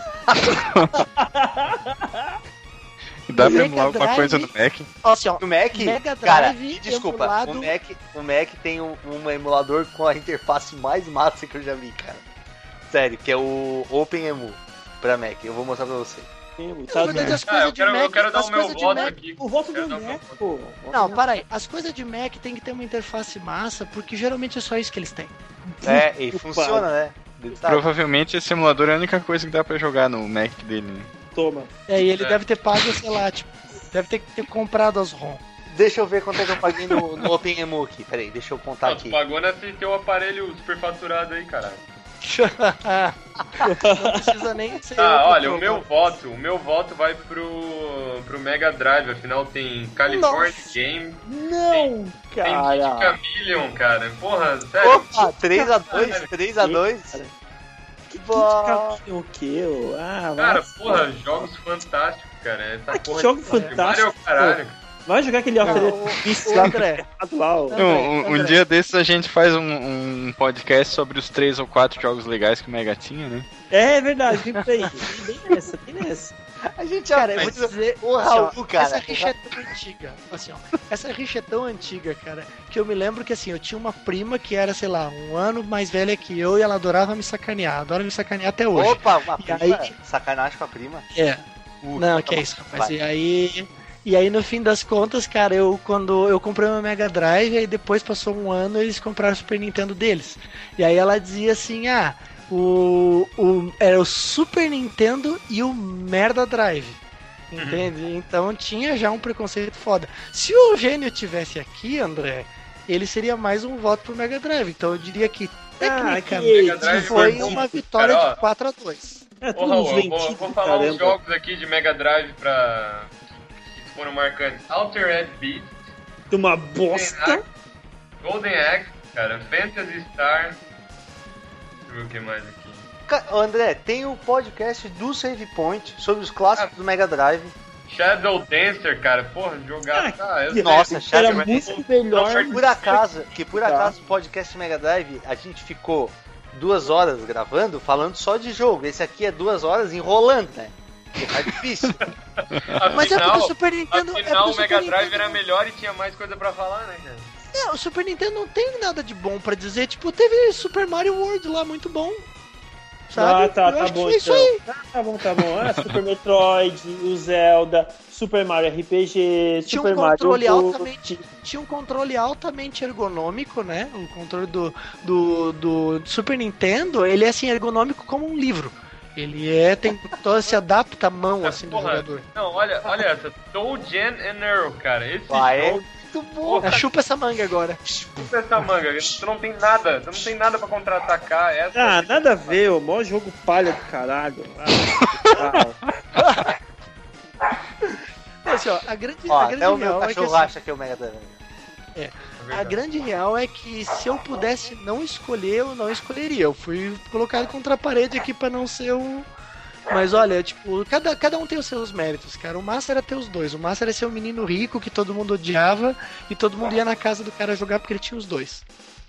Dá pra Mega emular alguma Drive. coisa no Mac? Ó, assim, ó, No Mac, Mega cara, Drive me desculpa, emulado- o Mac, o Mac tem um, um emulador com a interface mais massa que eu já vi, cara. Sério, que é o OpenEmu pra Mac. Eu vou mostrar pra você. Tá Na verdade, vendo? as Ah, coisas eu de quero, eu Mac, quero dar as o meu coisas de voto Mac- aqui. O voto Quero do dar o meu Mac, voto. pô. Não, para aí. As coisas de Mac tem que ter uma interface massa, porque geralmente é só isso que eles têm. É, e Puta funciona, né? Tá. Provavelmente esse emulador é a única coisa que dá pra jogar no Mac dele, né? Toma. É, e ele É. deve ter pago, sei lá, tipo, deve ter, ter comprado as ROM. Deixa eu ver quanto é que eu paguei no, no OpenEmu aqui. Peraí, deixa eu contar Não, tu aqui. pagou nesse teu aparelho superfaturado aí, caralho. Não precisa nem ser. Ah, outro olha, o jogo. meu voto, o meu voto vai pro, pro Mega Drive, afinal tem California Nossa. Game, Não, tem cara. Chameleon, cara. Porra, sério. Opa, três a dois, três a dois. Cara. Que Boa. que o quê? ô? Ah, Cara, vai- porra, jogos fantásticos, cara. Essa Ah, que porra jogo de fantástico. Mario é o caralho. Vai jogar aquele Não, Altered o- Beast o lá, André. lá, ó. André, Um, um André. dia desses a gente faz um, um podcast sobre os três ou quatro jogos legais que o Mega tinha, né? É verdade, vem por aí. Tem nessa, tem nessa. A gente já Cara, eu vou fez dizer. o assim, Raul, ó, cara. Essa rixa é tão antiga. Assim, ó. Essa rixa é tão antiga, cara, que eu me lembro que assim, eu tinha uma prima que era, sei lá, um ano mais velha que eu e ela adorava me sacanear. Adora me sacanear até hoje. Opa, uma E prima. aí- Sacanagem com a prima. É. Não, que é isso, rapaz. E aí, e aí, no fim das contas, cara, eu quando eu comprei uma Mega Drive, aí depois passou um ano eles compraram o Super Nintendo deles. E aí ela dizia assim, ah, o, o era o Super Nintendo e o Merda Drive. Entende? Uhum. Então tinha já um preconceito foda. Se o Gênio tivesse aqui, André, ele seria mais um voto pro Mega Drive. Então eu diria que tecnicamente ah, foi uma vitória cara, de quatro a dois. É, oh, eu vou, vou falar caramba. Uns jogos aqui de Mega Drive pra... que foram marcantes. Altered Beast. Uma bosta. Golden Axe, cara. Phantasy Star. Deixa eu ver o que mais aqui. André, tem o podcast do Save Point sobre os clássicos ah, do Mega Drive. Shadow Dancer, cara, porra, jogar. Ah, ah, eu nossa, sei. Shadow era muito melhor. Por acaso, que por acaso o podcast Mega Drive a gente ficou duas horas gravando falando só de jogo. Esse aqui é duas horas enrolando, né? Que tá difícil. Afinal, mas é porque o Super Nintendo. Afinal, é o Mega Drive Nintendo... era melhor e tinha mais coisa pra falar, né, cara? É, o Super Nintendo não tem nada de bom pra dizer. Tipo, teve Super Mario World lá muito bom. Sabe? Ah, tá, tá bom, então. Ah, tá bom, tá bom. Ah, Super Metroid, o Zelda, Super Mario R P G, tinha Super um controle Mario altamente, tinha um controle altamente ergonômico, né? O controle do, do, do Super Nintendo, ele é assim, ergonômico como um livro. Ele é, tem todo, se adapta a mão, assim, do jogador. Não, olha, olha essa, Tougen and Earl, cara, esse ah, jogo... É? Porra. Chupa essa manga agora. Chupa essa manga. Tu não tem nada. Tu não tem nada pra contra-atacar. Essa ah, é nada a ver. O maior jogo palha do caralho. Ah, assim, ó, a grande, ó, a grande até o meu real cachorro é que, acha que é o Mega Drive. É. A grande real é que se eu pudesse não escolher, eu não escolheria. Eu fui colocado contra a parede aqui pra não ser um... Mas olha, tipo, cada, cada um tem os seus méritos, cara. O massa era ter os dois. O massa era ser um menino rico que todo mundo odiava e todo mundo ia na casa do cara jogar porque ele tinha os dois.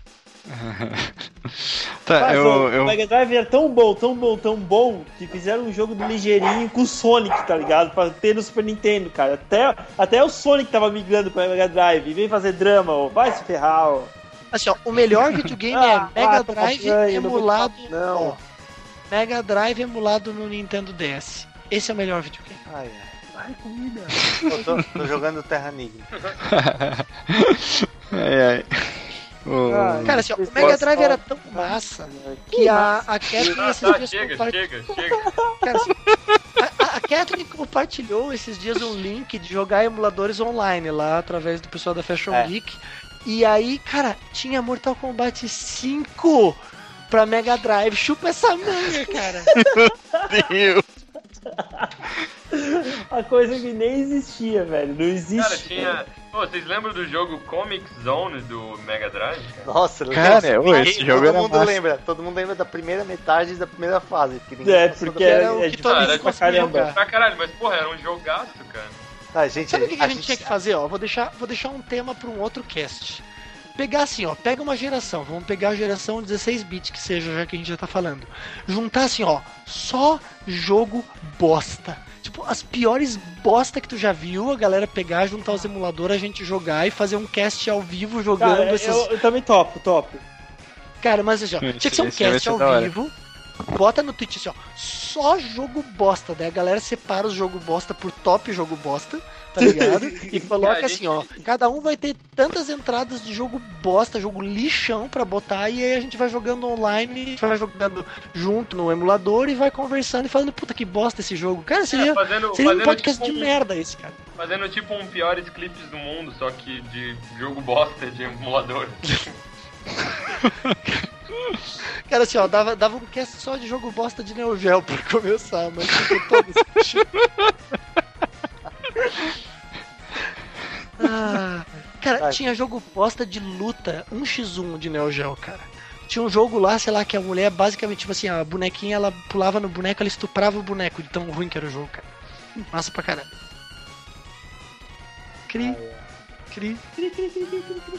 Tá, Mas, eu, o eu... Mega Drive era tão bom, tão bom, tão bom que fizeram um jogo do ligeirinho com o Sonic, tá ligado? Pra ter no Super Nintendo, cara. Até, até o Sonic tava migrando pra Mega Drive. E vem fazer drama, ó. Vai se ferrar, ó. Assim, ó, o melhor videogame ah, é Mega ah, Drive ganho, emulado. Não. Ó, Mega Drive emulado no Nintendo D S. Esse é o melhor videogame. Ai, ai. Ai, comida. Eu tô, tô jogando Terra Nigma. ai, ai. Oh. Cara, assim, ó, o Mega Drive era tão massa que a, a Kathleen ah, esses tá, dias chega, compartilhou. Chega, chega. Cara, assim, a, a Kathleen compartilhou esses dias um link de jogar emuladores online lá através do pessoal da Fashion é. Geek. E aí, cara, tinha Mortal Kombat cinco pra Mega Drive. Chupa essa manga, cara. Deus. A coisa que nem existia, velho. Não existe. Cara, tinha... Pô, vocês lembram do jogo Comic Zone do Mega Drive? Cara? Nossa, cara, eu, esse todo jogo era mundo massa. lembra. Todo mundo lembra da primeira metade da primeira fase. Porque é, porque era, era o é que todo mundo pra caramba. Pra caralho, mas porra, era um jogaço, cara. Ah, gente, sabe o que, que a, a gente, gente tinha que fazer? Ó, vou deixar, vou deixar um tema pra um outro cast. Pegar assim, ó, pega uma geração, vamos pegar a geração dezesseis bits que seja, já que a gente já tá falando. Juntar assim, ó, só jogo bosta. Tipo, as piores bosta que tu já viu, a galera pegar, juntar os emuladores, a gente jogar e fazer um cast ao vivo jogando cara, esses... eu, eu também topo, topo. Cara, mas assim, ó, tinha que ser um cast ao vivo. Bota no Twitch assim, ó, só jogo bosta, daí a galera separa os jogo bosta por top jogo bosta, tá ligado? E coloca assim, ó, cada um vai ter tantas entradas de jogo bosta, jogo lixão pra botar, e aí a gente vai jogando online, vai jogando junto no emulador e vai conversando e falando, puta que bosta esse jogo. Cara, seria, é, fazendo, seria fazendo um podcast tipo de um, merda esse, cara. Fazendo tipo um piores clipes do mundo, só que de jogo bosta, de emulador. Cara, assim, ó, dava, dava um cast só de jogo bosta de Neo Geo pra começar, mas tipo, todos. ah, cara, Ai. tinha jogo bosta de luta um contra um de Neo Geo, cara. Tinha um jogo lá, sei lá, que a mulher basicamente, tipo assim, a bonequinha, ela pulava no boneco, ela estuprava o boneco, de tão ruim que era o jogo, cara. Massa pra caramba. Cri, Ai, é. cri, cri, cri, cri, cri, cri.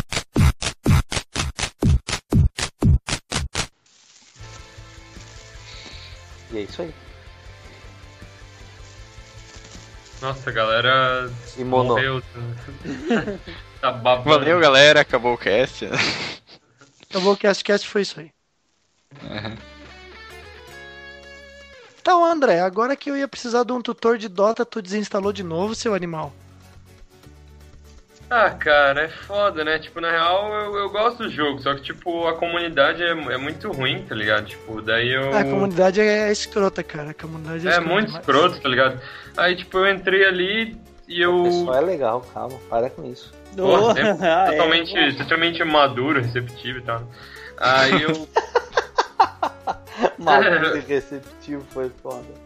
E é isso aí. Nossa, a galera e morreu. Tá babando. Valeu, galera. Acabou o cast. Acabou o cast. Cast foi isso aí. Uhum. Tá, ô André, agora que eu ia precisar de um tutor de Dota, tu desinstalou de novo, seu animal? Ah, cara, é foda, né? Tipo, na real, eu, eu gosto do jogo, só que, tipo, a comunidade é, é muito ruim, tá ligado? Tipo, daí eu... Ah, a comunidade é escrota, cara. A comunidade é, É escrota muito demais. escroto, tá ligado? Aí, tipo, eu entrei ali e eu... O pessoal é legal, calma, para com isso. Pô, é Ah, é. totalmente, totalmente maduro, receptivo e tal. Aí eu... Maduro e receptivo foi foda.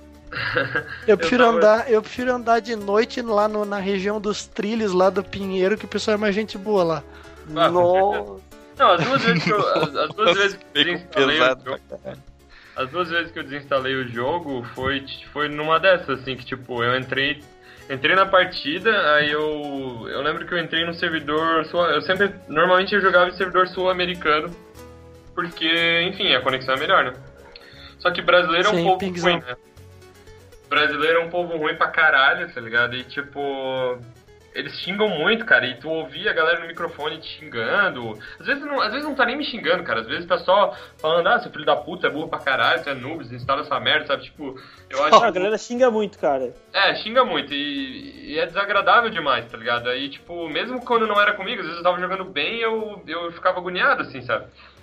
Eu prefiro, tava- andar, eu prefiro andar de noite lá no- na região dos trilhos, lá do Pinheiro, que o pessoal é mais gente boa lá. Ah, com Nossa. Não, as duas vezes que eu, as, as duas vezes que eu Ficou desinstalei o pesado jogo, pra caralho. as duas vezes que eu desinstalei o jogo foi, foi numa dessas, assim, que tipo, eu entrei, entrei na partida, aí eu, eu lembro que eu entrei no servidor, sul- eu sempre, normalmente eu jogava em servidor sul-americano, porque, enfim, a conexão é melhor, né? Só que brasileiro é um Sim, povo pingzão. ruim, né? Brasileiro é um povo ruim pra caralho, tá ligado? E tipo... Eles xingam muito, cara, e tu ouvia a galera no microfone te xingando. Às vezes não, às vezes não tá nem me xingando, cara. Às vezes tá só falando, ah, seu filho da puta é burro pra caralho, tu é noob, instala essa merda, sabe? Tipo, eu acho... Ah, a galera xinga muito, cara. É, xinga muito e, e é desagradável demais, tá ligado? Aí, tipo, mesmo quando não era comigo, às vezes eu tava jogando bem, eu, eu ficava agoniado, assim, sabe?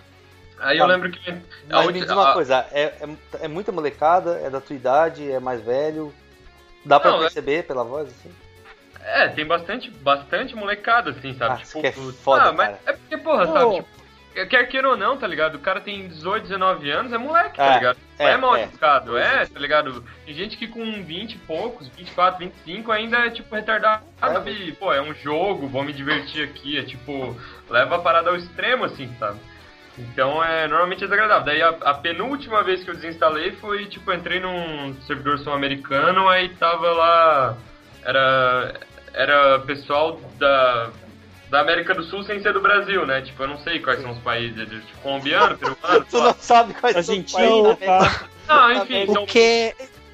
Aí eu Tá. lembro que... a Mas ulti- me diz uma a- coisa, é, é, é muita molecada, é da tua idade, é mais velho? Dá pra Não, é- perceber pela voz, assim? É, tem bastante, bastante molecada, assim, sabe? Ah, tipo, isso que é foda, ah, mas cara. é porque, porra, Ô. sabe? Tipo, quer queira ou não, tá ligado? O cara tem dezoito, dezenove anos, é moleque, tá É, ligado? Não é, é mal é. educado, é, tá ligado? Tem gente que com vinte e poucos, vinte e quatro, vinte e cinco ainda é, tipo, retardado, É. sabe? Pô, é um jogo, vou me divertir aqui, é tipo, leva a parada ao extremo, assim, sabe? Então é normalmente é desagradável. Daí a, a penúltima vez que eu desinstalei foi, tipo, eu entrei num servidor sul-americano, aí tava lá, era, era pessoal da, da América do Sul sem ser do Brasil, né? Tipo, eu não sei quais são os países, tipo, colombiano, peruano, Tu não sabe quais Argentina, são os países, tá? não, enfim, são... O que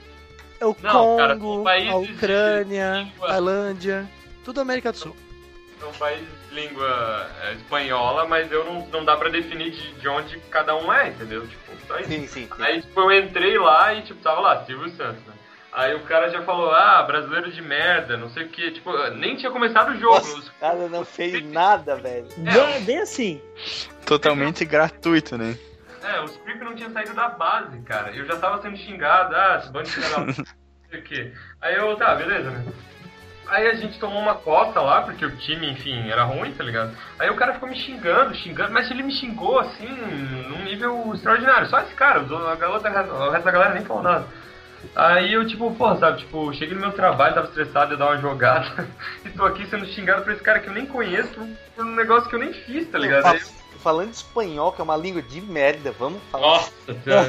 é o Não, cara, são Congo, países a de Ucrânia, língua- Tailândia, tudo América do Sul. São países de língua é, espanhola, mas eu não, não dá pra definir de, de onde cada um é, entendeu? Tipo, só isso. Sim, sim, sim. Aí, tipo, eu entrei lá e, tipo, tava lá, Silvio Santos, né? Aí o cara já falou, ah, brasileiro de merda, não sei o que, tipo, nem tinha começado o jogo. Nossa, Os- o cara não fez nada, velho. Bem, bem assim. Totalmente gratuito, né? É, os creep não tinha saído da base, cara. Eu já tava sendo xingado, ah, esse bando de filha da puta, não sei o que. Aí eu, tá, beleza, né? Aí a gente tomou uma costa lá, porque o time, enfim, era ruim, tá ligado? Aí o cara ficou me xingando, xingando, mas ele me xingou, assim, num nível extraordinário. Só esse cara, a galera, o resto da galera nem falou nada. Aí eu, tipo, porra, sabe, tipo, cheguei no meu trabalho, tava estressado, ia dar uma jogada, e tô aqui sendo xingado por esse cara que eu nem conheço, por um negócio que eu nem fiz, tá ligado? Aí, Fa- Falando espanhol, que é uma língua de merda, vamos falar. nossa senhora.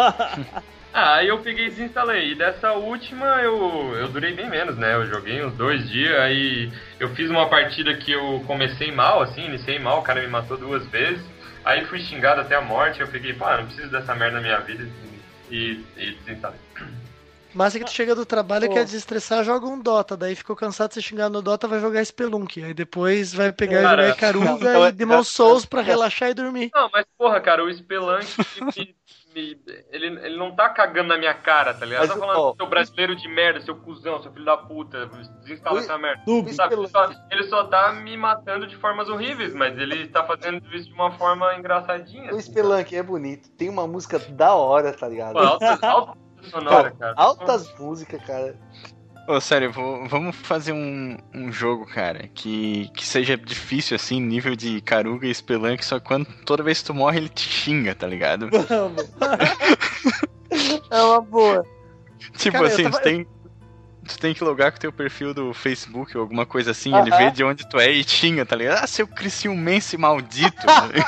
Ah, aí eu peguei e desinstalei. E dessa última eu, eu durei bem menos, né? Eu joguei uns dois dias, aí eu fiz uma partida que eu comecei mal, assim, iniciei mal, o cara me matou duas vezes. Aí fui xingado até a morte, eu peguei, pá, não preciso dessa merda na minha vida e, e desinstalei. Mas é que tu chega do trabalho e Pô. quer desestressar, joga um Dota. Daí ficou cansado de ser xingado no Dota, vai jogar Spelunk. Aí depois vai pegar Cara, e jogar Caruga não, e Demon não, Souls não, pra não. relaxar e dormir. Não, mas porra, cara, o Spelunk, me- me- ele, ele não tá cagando na minha cara, tá ligado? Mas, Tá falando, ó, seu brasileiro de merda, seu cuzão, seu filho da puta, desinstala o- essa merda. Noob. Sabe, ele, só, ele só tá me matando de formas horríveis, mas ele tá fazendo isso de uma forma engraçadinha. O assim, Spelunk é bonito, tem uma música da hora, tá ligado? Pô, alta, alta sonora, cara. Altas músicas, cara. Ô, sério, vou- vamos fazer um, um jogo, cara, que, que seja difícil, assim, nível de Caruga e Spelunk, só que quando, toda vez que tu morre ele te xinga, tá ligado? Vamos. É uma boa. Tipo Cara, eu assim, tava- tu, tem, tu tem que logar com o teu perfil do Facebook ou alguma coisa assim, Aham. ele vê de onde tu é e xinga, tá ligado? Ah, seu criciumense maldito!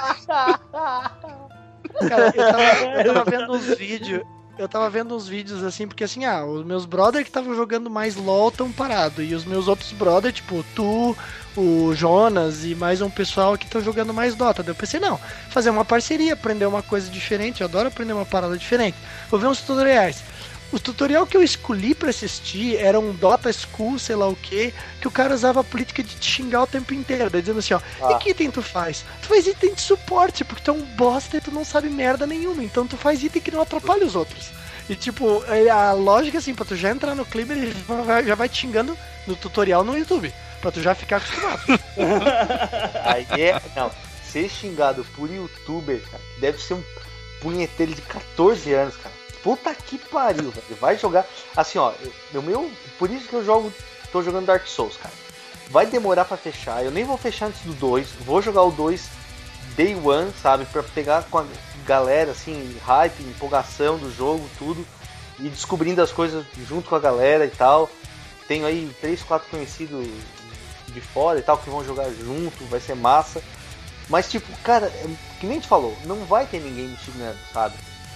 Cara, eu tava, eu tava vendo uns vídeos. Eu tava vendo uns vídeos assim, porque assim, ah, os meus brother que estavam jogando mais LOL tão parado. E os meus outros brother, tipo, tu, o Jonas e mais um pessoal que estão jogando mais Dota. Daí eu pensei, não, fazer uma parceria, aprender uma coisa diferente. Eu adoro aprender uma parada diferente. Vou ver uns tutoriais. O tutorial que eu escolhi pra assistir era um Dota School, sei lá o que, que o cara usava a política de te xingar o tempo inteiro, daí dizendo assim, ó, Ah. e que item tu faz? Tu faz item de suporte, porque tu é um bosta e tu não sabe merda nenhuma, então tu faz item que não atrapalha os outros. E tipo, a lógica assim, pra tu já entrar no clima, ele já vai te xingando no tutorial no YouTube. Pra tu já ficar acostumado. Aí é. Não, ser xingado por youtuber, cara, que deve ser um punheteiro de catorze anos, cara. Puta que pariu, velho. Vai jogar. Assim, ó, eu, meu. Por isso que eu jogo. Tô jogando Dark Souls, cara. Vai demorar pra fechar. Eu nem vou fechar antes do dois. Vou jogar o dois Day One, sabe? Pra pegar com a galera, assim, hype, empolgação do jogo, tudo. E descobrindo as coisas junto com a galera e tal. Tenho aí três, quatro conhecidos de fora e tal que vão jogar junto, vai ser massa. Mas tipo, cara, que nem te falou, não vai ter ninguém me xingando, sabe?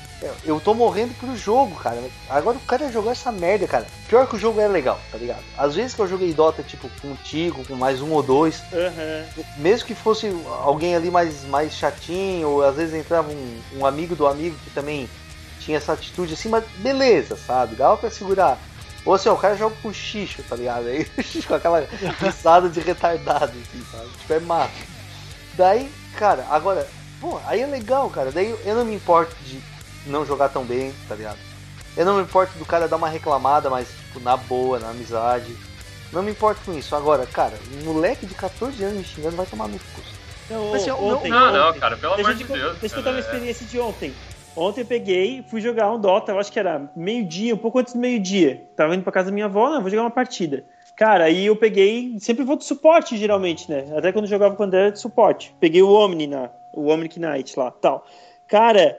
Eu tô morrendo pro jogo, cara. Agora o cara jogou essa merda, cara. Pior que o jogo era legal, tá ligado? Às vezes que eu joguei Dota, tipo, contigo, com mais um ou dois, uhum. Mesmo que fosse alguém ali mais, mais chatinho, ou às vezes entrava um, um amigo do amigo que também tinha essa atitude assim, mas beleza, sabe? Dava pra segurar. Ou assim, ó, o cara joga com xixo, tá ligado? Aí com aquela risada de retardado, assim, sabe? Tipo, é massa. Daí, cara, agora, pô, aí é legal, cara. Daí eu não me importo de não jogar tão bem, tá ligado? Eu não me importo do cara dar uma reclamada, mas, tipo, na boa, na amizade. Não me importo com isso. Agora, cara, um moleque de catorze anos me xingando vai tomar no cu. Não, mas, ontem, não, ontem, não, cara, pelo deixa amor de de, Deus. Deixa eu contar uma experiência de ontem. Ontem eu peguei, fui jogar um Dota, eu acho que era meio-dia, um pouco antes do meio-dia. Tava indo pra casa da minha avó, não, vou jogar uma partida. Cara, aí eu peguei, sempre vou de suporte, geralmente, né? Até quando eu jogava com o André, de suporte. Peguei o Omni, na, o Omni Knight lá, tal. Cara,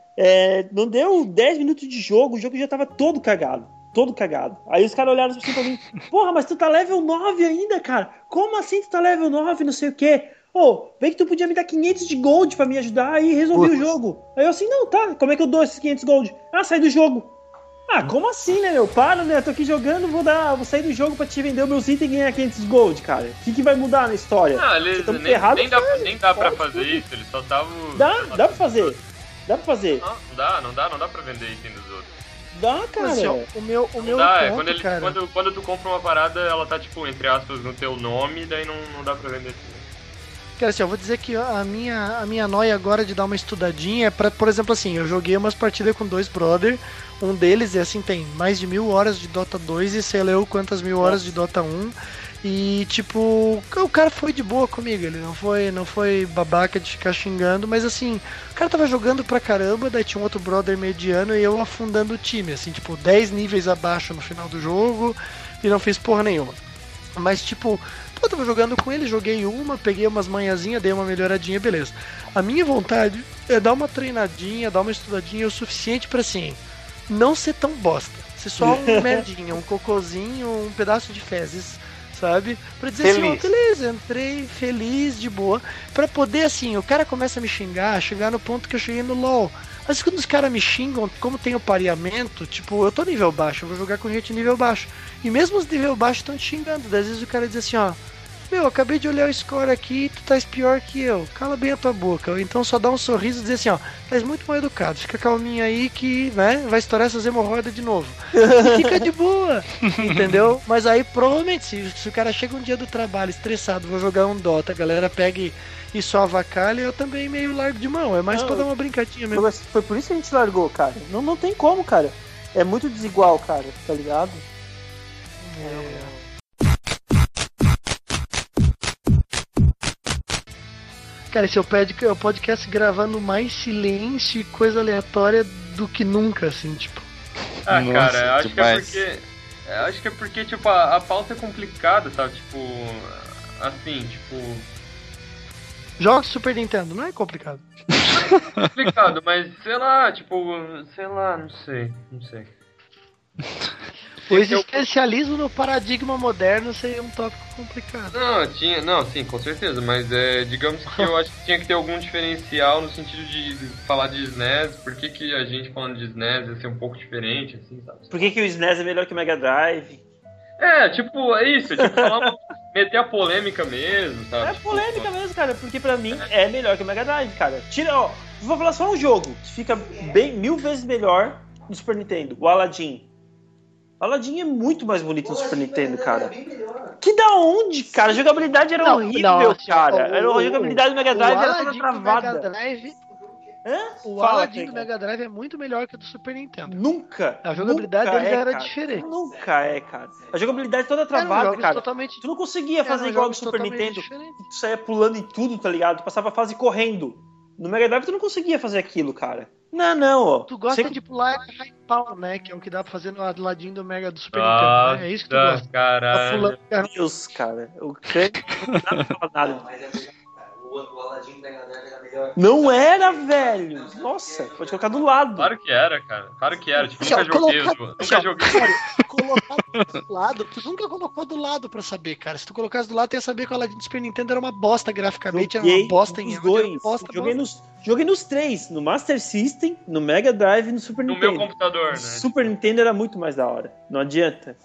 é, não deu dez minutos de jogo, o jogo já tava todo cagado. Todo cagado. Aí os caras olharam assim pra mim, porra, mas tu tá level nove ainda, cara? Como assim tu tá level nove, não sei o quê? Ô, oh, vem que tu podia me dar quinhentos de gold pra me ajudar e resolvi Putz. o jogo. Aí eu assim, não, tá, como é que eu dou esses quinhentos gold? Ah, sai do jogo. Ah, como assim, né, meu? Para, né, eu tô aqui jogando, vou dar, vou sair do jogo pra te vender os meus itens e ganhar quinhentos gold, cara. O que que vai mudar na história? Ah, eles, nem, errado, nem, dá, nem dá pra fazer tudo. Isso, eles só estavam... Dá, dá pra fazer. Dá pra fazer. Não, não dá, não dá, não dá pra vender item dos outros. Dá, cara. Mas, ó, o meu, o meu dá, ponto, é quando, ele, cara... quando, quando tu compra uma parada, ela tá, tipo, entre aspas, no teu nome, daí não, não dá pra vender assim. Cara, assim, eu vou dizer que a minha, a minha noia agora de dar uma estudadinha é pra, por exemplo, assim, eu joguei umas partidas com dois brother, um deles, é assim, tem mais de mil horas de Dota dois e sei lá eu quantas mil horas de Dota um, e, tipo, o cara foi de boa comigo, ele não foi, não foi babaca de ficar xingando, mas, assim, o cara tava jogando pra caramba, daí tinha um outro brother mediano e eu afundando o time, assim, tipo, dez níveis abaixo no final do jogo e não fiz porra nenhuma. Mas, tipo, eu tava jogando com ele, joguei uma, peguei umas manhãzinhas, dei uma melhoradinha, beleza. A minha vontade é dar uma treinadinha, dar uma estudadinha o suficiente pra, assim, não ser tão bosta. Ser só um merdinha, um cocôzinho, um pedaço de fezes, sabe? Pra dizer feliz. Assim, ó, beleza, entrei feliz, de boa. Pra poder, assim, o cara começa a me xingar, chegar no ponto que eu cheguei no LoL. Mas quando os caras me xingam, como tem o pareamento, tipo, eu tô nível baixo, eu vou jogar com gente nível baixo. E mesmo os nível baixo estão te xingando. Às vezes o cara diz assim, ó, meu, acabei de olhar o score aqui e tu tá pior que eu. Cala bem a tua boca. Ou então só dá um sorriso e diz assim, ó, tá muito mal educado, fica calminho aí que, né, vai estourar essas hemorroidas de novo. E fica de boa, entendeu? Mas aí, provavelmente, se, se o cara chega um dia do trabalho estressado, vou jogar um Dota, a galera pega e, e só avacalha, eu também meio largo de mão. É mais não, pra dar uma brincadinha mesmo. Foi por isso que a gente largou, cara. Não, não tem como, cara. É muito desigual, cara, tá ligado? É... Cara, esse é o podcast gravando mais silêncio e coisa aleatória do que nunca, assim, tipo. Ah, Nossa, cara, acho que é porque. Acho que é porque, tipo, a, a pauta é complicada, sabe? Tipo. Assim, tipo. Jogos Super Nintendo, não é complicado. É complicado, mas sei lá, tipo. Sei lá, não sei. Não sei. O existencialismo no paradigma moderno seria um tópico complicado. Não, tinha, não, sim, com certeza, mas é, digamos que eu acho que tinha que ter algum diferencial no sentido de falar de S N E S. Por que, que a gente falando de S N E S ia ser um pouco diferente, assim, sabe? Por que, que o S N E S é melhor que o Mega Drive? É, tipo, é isso, tipo, falar uma, meter a polêmica mesmo, sabe? É tipo, polêmica mesmo, cara, porque pra mim é melhor que o Mega Drive, cara. Tira, ó, vou falar só um jogo que fica bem, mil vezes melhor no Super Nintendo, o Aladdin. Aladdin é muito mais bonito no Super Nintendo, cara. Que da onde, cara? A jogabilidade era não, horrível, não, cara. O, era a jogabilidade do Mega Drive era toda travada. Mega Drive, Hã? O Fala, Aladdin do Kaique. Mega Drive é muito melhor que o do Super Nintendo. Nunca. A jogabilidade nunca dele já é, era cara. diferente. Nunca é, cara. A jogabilidade toda Eram travada, jogos cara. totalmente- Tu não conseguia eram fazer igual no jogos Super totalmente Nintendo. diferentes. Tu saía pulando em tudo, tá ligado? Tu passava a fase correndo. No Mega Drive tu não conseguia fazer aquilo, cara. Não, não, ó. Tu gosta Sempre- de pular high power, né? Que é o que dá pra fazer no Aladdin do Mega do Super Nossa, Nintendo, né? É isso que tu gosta. Tá caralho. pulando, cara. Deus, cara. O crânio não dá pra falar nada. Mas é verdade, cara. O, o Aladdin do Mega Drive era melhor. Não era, velho. Nossa, pode colocar do lado. Claro que era, cara. Claro que era. Tipo, Assim, ó, nunca joguei os colocar- Nunca assim, ó, joguei. sério, colocar do lado, tu nunca colocou do lado pra saber, cara. Se tu colocasse do lado, tu ia saber que o Aladdin do Super Nintendo era uma bosta graficamente, era Joguei uma bosta em os áudio, era dois. uma bosta, joguei, bosta. nos, joguei nos três. No Master System, no Mega Drive e no Super No Nintendo. meu computador, né? Super Nintendo era muito mais da hora. Não adianta.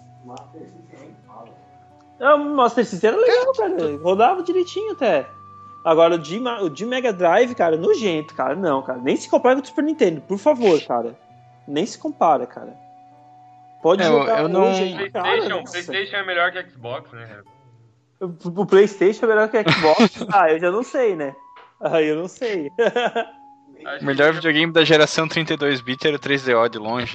É, o Master System era legal, cara. Rodava direitinho até. Agora, o de, Ma- o de Mega Drive, cara, nojento, cara. Não, cara. Nem se compara com o Super Nintendo, por favor, cara. Nem se compara, cara. Pode É, eu- jogar eu não- hoje aí, cara. PlayStation, nossa. PlayStation é melhor que Xbox, né? O, o PlayStation é melhor que o Xbox? Ah, eu já não sei, né? Ah, eu não sei. Acho O melhor que- videogame da geração trinta e dois bit era o três D O de longe.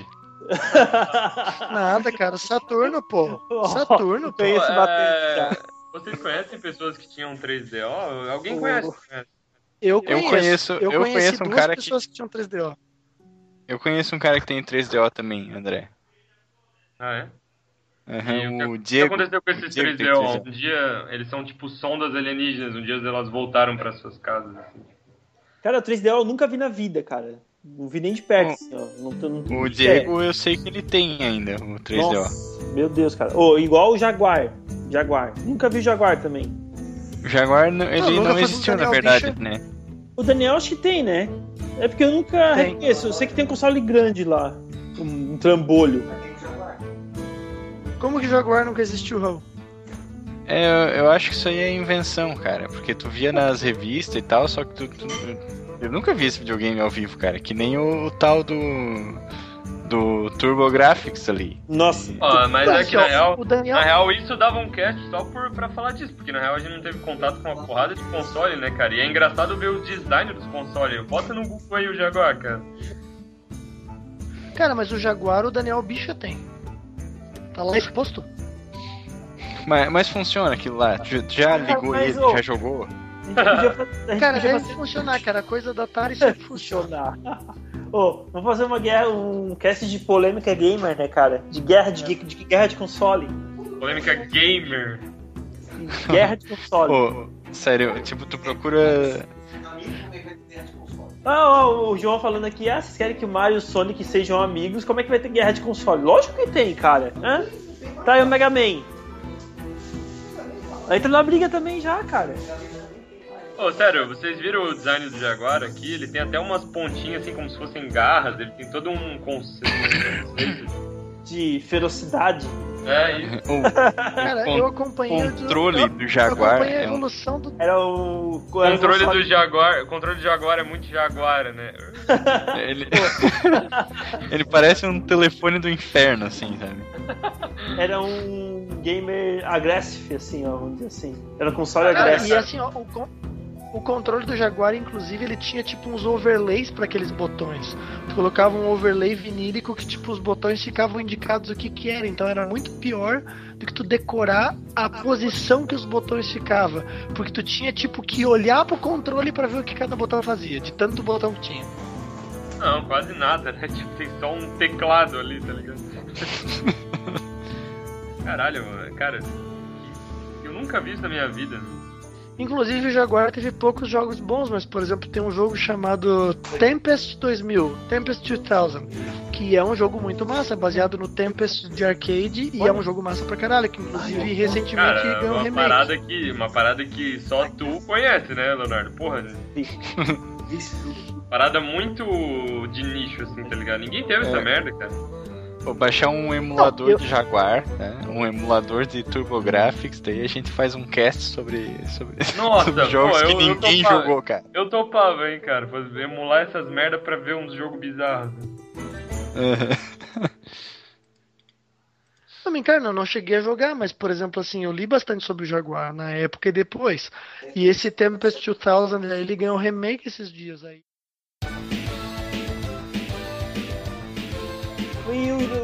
Nada, cara. Saturno, pô. Saturno, pô. Conheço É, bastante. Vocês conhecem pessoas que tinham três D O? Alguém O- conhece? né? Eu Eu conheço, conheço- eu conheci conheço um duas cara que- pessoas que... tinham três D O. Eu conheço um cara que tem três D O também, André. Ah, é? Aham, E o que- o O que Diego. aconteceu com o esses Diego três tem D O? três D O. Um dia, eles são tipo sondas alienígenas, um dia elas voltaram para suas casas. Assim. Cara, o três D O eu nunca vi na vida, cara. Não vi nem de perto, assim, ó. Não, tô- não, O é. Diego, eu sei que ele tem ainda o três D O. Nossa, meu Deus, cara. Ô, igual o Jaguar. Jaguar. Nunca vi o Jaguar também. O Jaguar, não- ele nunca não foi existiu, do na Daniel verdade, Bicha. né? O Daniel acho que tem, né? É porque eu nunca Tem. reconheço. Eu sei que tem um console grande lá. Um, um trambolho. Como que Jaguar nunca existiu, Raul? É, eu, eu acho que isso aí é invenção, cara. Porque tu via nas revistas e tal, só que tu, tu- tu- eu nunca vi esse videogame ao vivo, cara. Que nem o, o tal do. Do TurboGrafx ali. Nossa. Ó, mas é que na real, O Daniel... na real isso dava um cast só por, pra falar disso, porque na real a gente não teve contato com uma porrada de console, né, cara? E é engraçado ver o design dos consoles. Bota no Google aí o Jaguar, cara. Cara, mas o Jaguar o Daniel Bicha tem. Tá lá exposto. Mas, mas funciona aquilo lá. Tu tu já ligou mas, ele, ô, já jogou? A gente podia, fa- a gente Cara, podia deve fazer funcionar, cara. A coisa da Atari sempre funciona. funcionar. Ô, vamos fazer uma guerra, um cast de polêmica gamer, né, cara? De guerra de, de, de guerra de console. Polêmica gamer. Guerra de console. Pô, sério, tipo, tu procura. Ah, ó, o João falando aqui, ah, vocês querem que o Mario e o Sonic sejam amigos, como é que vai ter guerra de console? Lógico que tem, cara. Hã? Tá aí o Mega Man. Entra na briga também já, cara. Ô, sério, vocês viram o design do Jaguar aqui? Ele tem até umas pontinhas assim como se fossem garras, ele tem todo um conceito. De ferocidade. É, e O Cara, con- eu acompanhei... o- controle eu- do Jaguar Eu acompanhei a é um- evolução do... Era o... o controle era o do console- Jaguar, o controle do Jaguar é muito Jaguar, né? Ele... ele parece um telefone do inferno, assim, sabe? Era um gamer aggressive, assim, ó, vamos dizer assim. Era um console Caralho, agressivo. E assim, ó, o, con- o controle do Jaguar, inclusive, ele tinha tipo uns overlays para aqueles botões. Tu colocava um overlay vinílico que tipo os botões ficavam indicados o que que era. Então era muito pior do que tu decorar a posição que os botões ficavam, porque tu tinha tipo que olhar pro controle para ver o que cada botão fazia, de tanto botão que tinha. Não, quase nada, né? Tipo, tem só um teclado ali, tá ligado? Caralho, mano, cara, eu nunca vi isso na minha vida. Inclusive o Jaguar teve poucos jogos bons, mas por exemplo tem um jogo chamado Tempest dois mil, Tempest dois mil, que é um jogo muito massa, baseado no Tempest de arcade, e é um jogo massa pra caralho, que inclusive recentemente Cara, ganhou um uma remake. parada que, uma parada que só tu conhece, né, Leonardo? Porra, parada muito de nicho, assim, tá ligado? Ninguém teve essa É. merda, cara. Vou baixar um emulador Não, eu- de Jaguar, né? Um emulador de TurboGrafx, daí a gente faz um cast sobre, sobre, Nossa, sobre jogos pô, que eu- eu ninguém topava. jogou, cara. Eu topava, hein, cara, fazer, emular essas merda pra ver uns jogos bizarros. Também, cara, não, não cheguei a jogar, mas por exemplo assim, eu li bastante sobre o Jaguar na época e depois. E esse Tempest dois mil, ele ganhou um remake esses dias aí.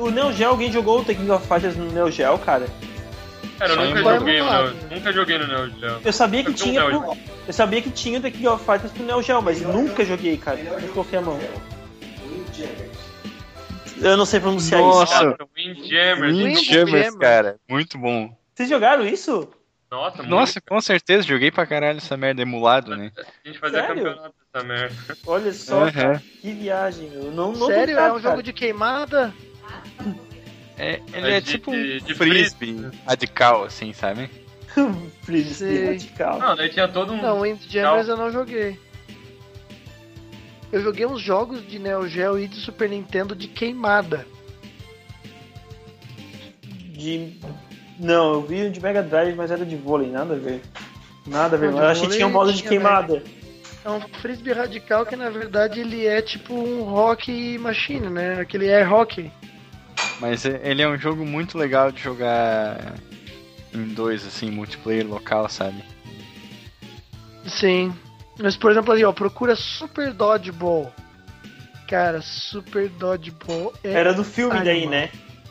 o Neo Geo, alguém jogou o The King of Fighters no Neo Geo, cara? Cara, eu Só nunca em joguei, no emulado. Neo, nunca joguei no Neo Geo. Eu sabia que Eu tenho tinha um Neo pro, eu sabia que tinha o The King of Fighters pro Neo Geo, mas nunca joguei, cara. Nunca coloquei a mão. Eu não sei pronunciar Nossa. isso, cara. Cara, Windjammers. Windjammers, cara. Muito bom. Vocês jogaram isso? Nossa, muito. Nossa, com certeza, joguei pra caralho essa merda emulado, né? A gente fazia Sério? campeonato dessa merda. Olha só, Uhum. cara, que viagem. Eu não, não Sério? duvido, É um jogo cara. de queimada? É, ele é, de- tipo de- um de frisbee frisbee. radical, assim, sabe? Frisbee Sei. radical. Não, daí tinha todo um... Não, Windjammers eu não joguei. Eu joguei uns jogos de Neo Geo e de Super Nintendo de queimada. De... Não, eu vi um de Mega Drive, mas era de vôlei, nada a ver. Nada a ver, Não, mas de eu achei que vôlei tinha um modo de tinha, queimada. É um frisbee radical que na verdade ele é tipo um hockey machine, né? Aquele air hockey. Mas é- ele é um jogo muito legal de jogar em dois, assim, multiplayer local, sabe? Sim. Mas por exemplo ali, ó, procura Super Dodgeball. Cara, Super Dodgeball é... Era do filme daí, animal. né?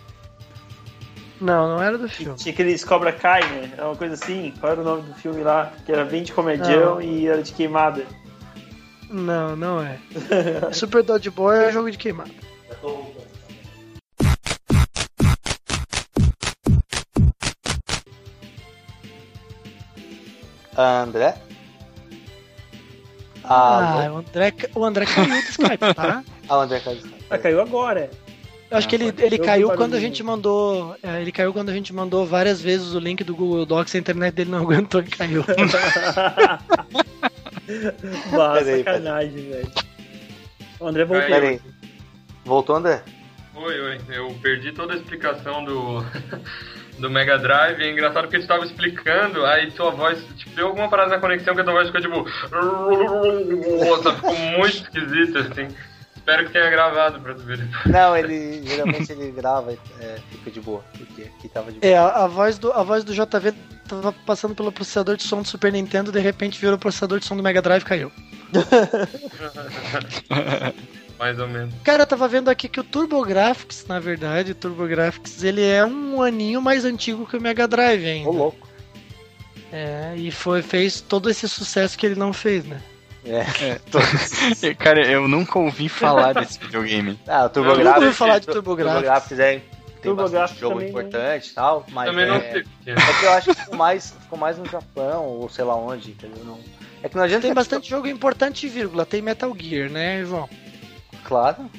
Não, não era do Que filme. tinha aqueles Cobra Kai, né? Era uma coisa assim. Qual era o nome do filme lá? Que era bem de comedião Não. e era de queimada. Não, não é. Super Dodgeball é jogo de queimada. André? Ah, Ah, o André, o André caiu do Skype, tá? ah, o André Caiu. Ah, caiu agora. Eu acho que ele, pode ele ser caiu um quando a barulhinho. gente mandou. é, ele caiu quando a gente mandou várias vezes o link do Google Docs, a internet dele não aguentou e caiu. Bah, Peraí, sacanagem, velho. O André voltou. Peraí. Peraí. Voltou, André? Oi, oi. Eu perdi toda a explicação do, do Mega Drive. É engraçado porque tu tava explicando, aí tua voz, tipo, deu alguma parada na conexão que a tua voz ficou tipo... Nossa, ficou muito esquisito, assim. Espero que tenha gravado pra tu ver depois. Não, ele geralmente ele grava, é, fica de boa. Porque aqui tava de boa. É, a, a voz do, a voz do J V tava passando pelo processador de som do Super Nintendo, de repente virou o processador de som do Mega Drive e caiu. Mais ou menos. Cara, eu tava vendo aqui que o TurboGrafx, na verdade, o TurboGrafx, ele é um aninho mais antigo que o Mega Drive ainda. Ô, louco. É, e foi, fez todo esse sucesso que ele não fez, né? É. E, Cara, eu nunca ouvi falar desse videogame. Ah, o Eu TurboGrafx. nunca ouvi falar de tu- TurboGrafx. TurboGrafx é, tem TurboGrafx bastante jogo também, importante e tal, mas Também não é, sei o que é. é que eu acho que ficou mais, ficou mais no Japão, ou sei lá onde, entendeu? Não, é que não adianta... Tem bastante jogo importante, vírgula. Tem Metal Gear, né, João? Claro.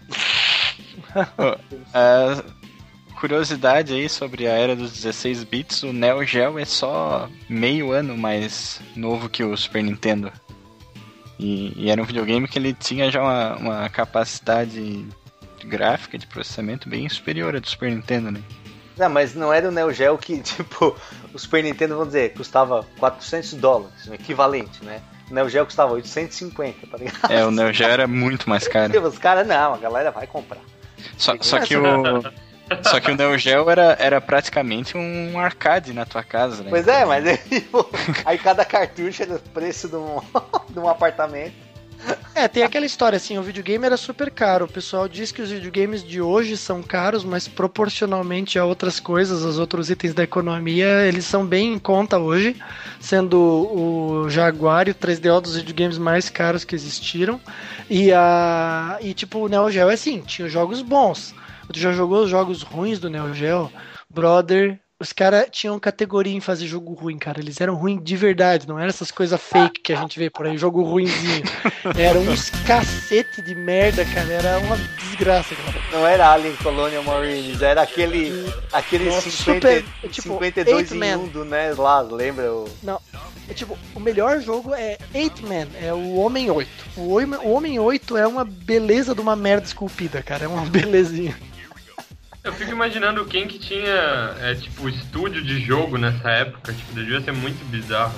Ah, curiosidade aí sobre a era dos dezesseis bits, o Neo Geo é só meio ano mais novo que o Super Nintendo. E, e era um videogame que ele tinha já uma, uma capacidade gráfica de processamento bem superior à do Super Nintendo, né? Não, mas não era o Neo Geo que, tipo, o Super Nintendo, vamos dizer, custava quatrocentos dólares, o equivalente, né? O Neo Geo custava oitocentos e cinquenta, tá ligado? É, o Neo Geo era muito mais caro. Os caras, não, a galera vai comprar. Só, só que o só que o Neo Geo era, era praticamente um arcade na tua casa, né? Pois é, mas aí, pô, aí cada cartucho era o preço de um, de um apartamento. É, tem aquela história assim, o videogame era super caro. O pessoal diz que os videogames de hoje são caros, mas proporcionalmente a outras coisas, aos outros itens da economia, eles são bem em conta hoje, sendo o Jaguar e o três D O dos videogames mais caros que existiram. E a e tipo, o Neo Geo é assim, tinha jogos bons. Tu já jogou os jogos ruins do Neo Geo? Brother, os caras tinham categoria em fazer jogo ruim, cara. Eles eram ruins de verdade, não eram essas coisas fake que a gente vê por aí, jogo ruinzinho. Eram uns cacete de merda, cara. Era uma desgraça, cara. Não era Alien Colonial Marines, era aquele, aquele Nossa, cinquenta, super, tipo, cinquenta e dois em Eight um do N E S lá, lembra? O... Não, é tipo, o melhor jogo é Eight Man, é o Homem oito. O Homem, o Homem oito é uma beleza de uma merda esculpida, cara. É uma belezinha. Eu fico imaginando quem que tinha, é, tipo, estúdio de jogo nessa época. Tipo, devia ser muito bizarro.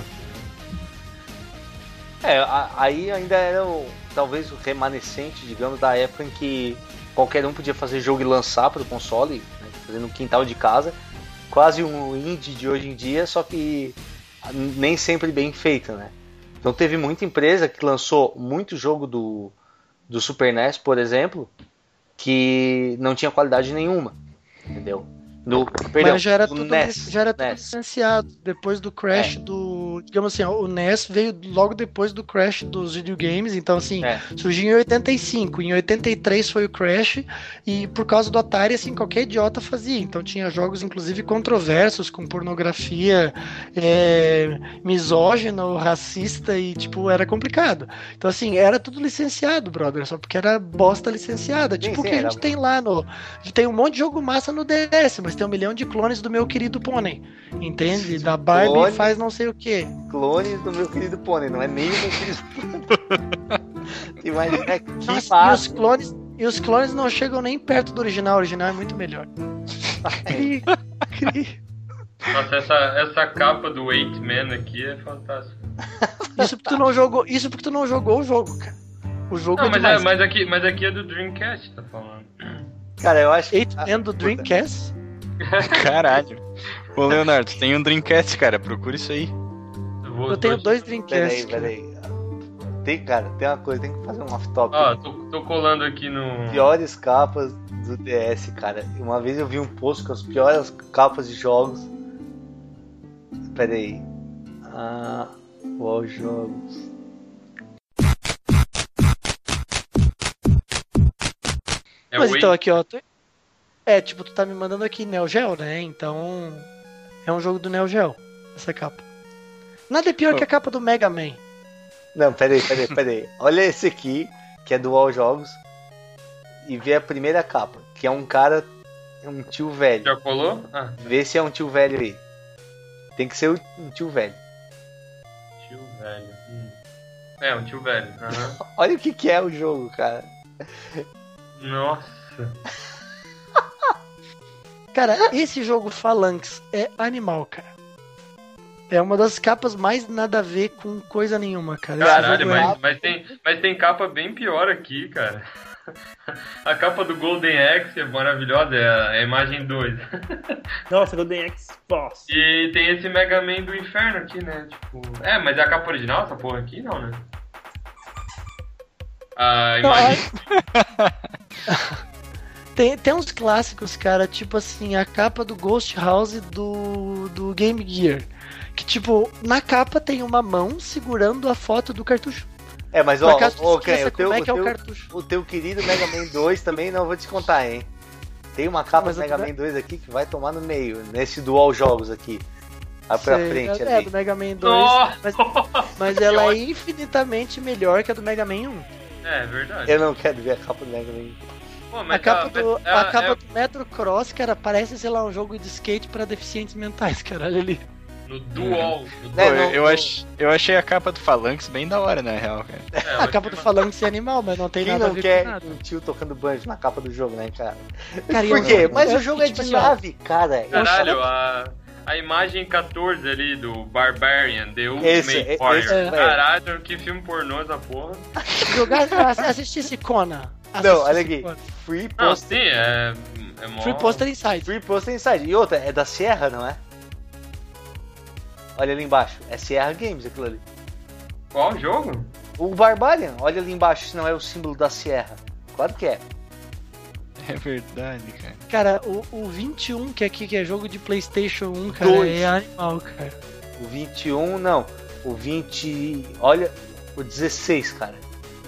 É, a- aí ainda era o, talvez o remanescente, digamos, da época em que qualquer um podia fazer jogo e lançar para o console, né, fazer no quintal de casa. Quase um indie de hoje em dia, só que nem sempre bem feito, né? Então teve muita empresa que lançou muito jogo do, do Super N E S, por exemplo, que não tinha qualidade nenhuma, entendeu? No, perdão, Mas já era no tudo, N E S, já era tudo N E S. licenciado. Depois do crash É. do. Digamos assim, ó, o N E S veio logo depois do crash dos videogames. Então, assim, É. surgiu em oitenta e cinco. Em oitenta e três foi o crash. E por causa do Atari, assim, qualquer idiota fazia. Então tinha jogos, inclusive, controversos, com pornografia é, misógino, racista. E, tipo, era complicado. Então, assim, era tudo licenciado, brother. Só porque era bosta licenciada. Sim, Tipo sim, o que a era- gente tem lá no. A gente tem um monte de jogo massa no D S, mas tem um milhão de clones do meu querido pônei. Entende? Da Barbie Clone. faz não sei o que. Clones do meu querido pônei, não é nem o meu querido Imagina que Nossa, e os massa. clones. E os clones não chegam nem perto do original. O original é muito melhor. Cri, cri. Nossa, essa, essa capa do Eight Man aqui é fantástica. Isso porque tu não jogou. Isso porque tu não jogou o jogo, cara. O jogo Não, é mas, demais. é, mas, aqui, mas aqui é do Dreamcast, tá falando. Cara, eu acho que. Eight Man do Dreamcast. Caralho. Ô, Leonardo, tem um Dreamcast, cara. Procura isso aí. Eu, vou, Eu tenho tô- dois Peraí, Dreamcasts. peraí. Tem, cara, tem uma coisa, tem que fazer um off-top. Ó, tô, tô colando aqui no. Piores capas do D S, cara. Uma vez eu vi um post com as piores capas de jogos. Peraí. Ah, qual jogos? É Mas o então Eight. aqui, ó. tu- É, tipo, tu tá me mandando aqui Neo Geo, né? Então. É um jogo do Neo Geo, essa capa. Nada é pior Oh. que a capa do Mega Man. Não, peraí, peraí, peraí. Olha esse aqui, que é do All Jogos. E vê a primeira capa, que é um cara, um tio velho. Já colou? Ah, Vê se é um tio velho aí. Tem que ser um tio velho. tio velho. Hum. É, um tio velho. Aham. Olha o que, que é o jogo, cara. Nossa. Cara, esse jogo Phalanx é animal, cara. É uma das capas mais nada a ver com coisa nenhuma, cara. Esse Caralho, jogo é- mas, mas, tem, mas tem capa bem pior aqui, cara. A capa do Golden Axe é maravilhosa, é a, é a imagem dois. Nossa, Golden Axe Boss. E tem esse Mega Man do Inferno aqui, né? Tipo. É, mas é a capa original, essa porra aqui? Não, né? A Não, imagem. Tem, tem uns clássicos, cara, tipo assim, a capa do Ghost House do, do Game Gear. Que, tipo, na capa tem uma mão segurando a foto do cartucho. É, mas Por ó, acaso tu ó, esqueça Ken, o teu, como é o, que é o teu, cartucho. o teu querido Mega Man dois também não vou te contar, hein. Tem uma capa Mas do eu Mega tô- Man dois aqui que vai tomar no meio, nesse dual jogos aqui. Lá pra Sei, frente é, ali. do Mega Man dois, Nossa! mas, mas ela é infinitamente melhor que a do Mega Man um. É, verdade. Eu não quero ver a capa do Mega Man. Pô, A mas capa, tá- do, mas é- a capa é do Metro Cross, cara, parece, sei lá, um jogo de skate pra deficientes mentais, cara, olha ali. no Dual. No É, Pô, dual. não, eu, eu, não. ach, eu achei a capa do Phalanx bem da hora, na real, cara. É, eu A capa do achei Phalanx é animal, mas não tem Quem nada a não ver quer com nada. um tio tocando banjo na capa do jogo, né, cara? Cara, Por eu- quê? eu- Mas eu- o jogo é tipo de assim, ó, nave, cara. Eu Caralho, achava- a, a imagem quatorze ali do Barbarian, The Esse, Ultimate esse, Warrior. é. Caralho, que filme pornô essa porra. Jogar, assistir esse Conan. Não, Assistir olha esse aqui. Conan. Free Não, Poster. sim, é. é mó... Free Poster Inside. Free Poster Inside. E outra, é da Sierra, não é? Olha ali embaixo. É Sierra Games aquilo ali. Qual jogo? O Barbarian, olha ali embaixo, se não é o símbolo da Sierra. Claro que é. É verdade, cara. Cara, o, o vinte e um, que aqui que é jogo de PlayStation um, cara, Dois. é animal, cara. O vinte e um, não. O vinte. Olha, o dezesseis, cara.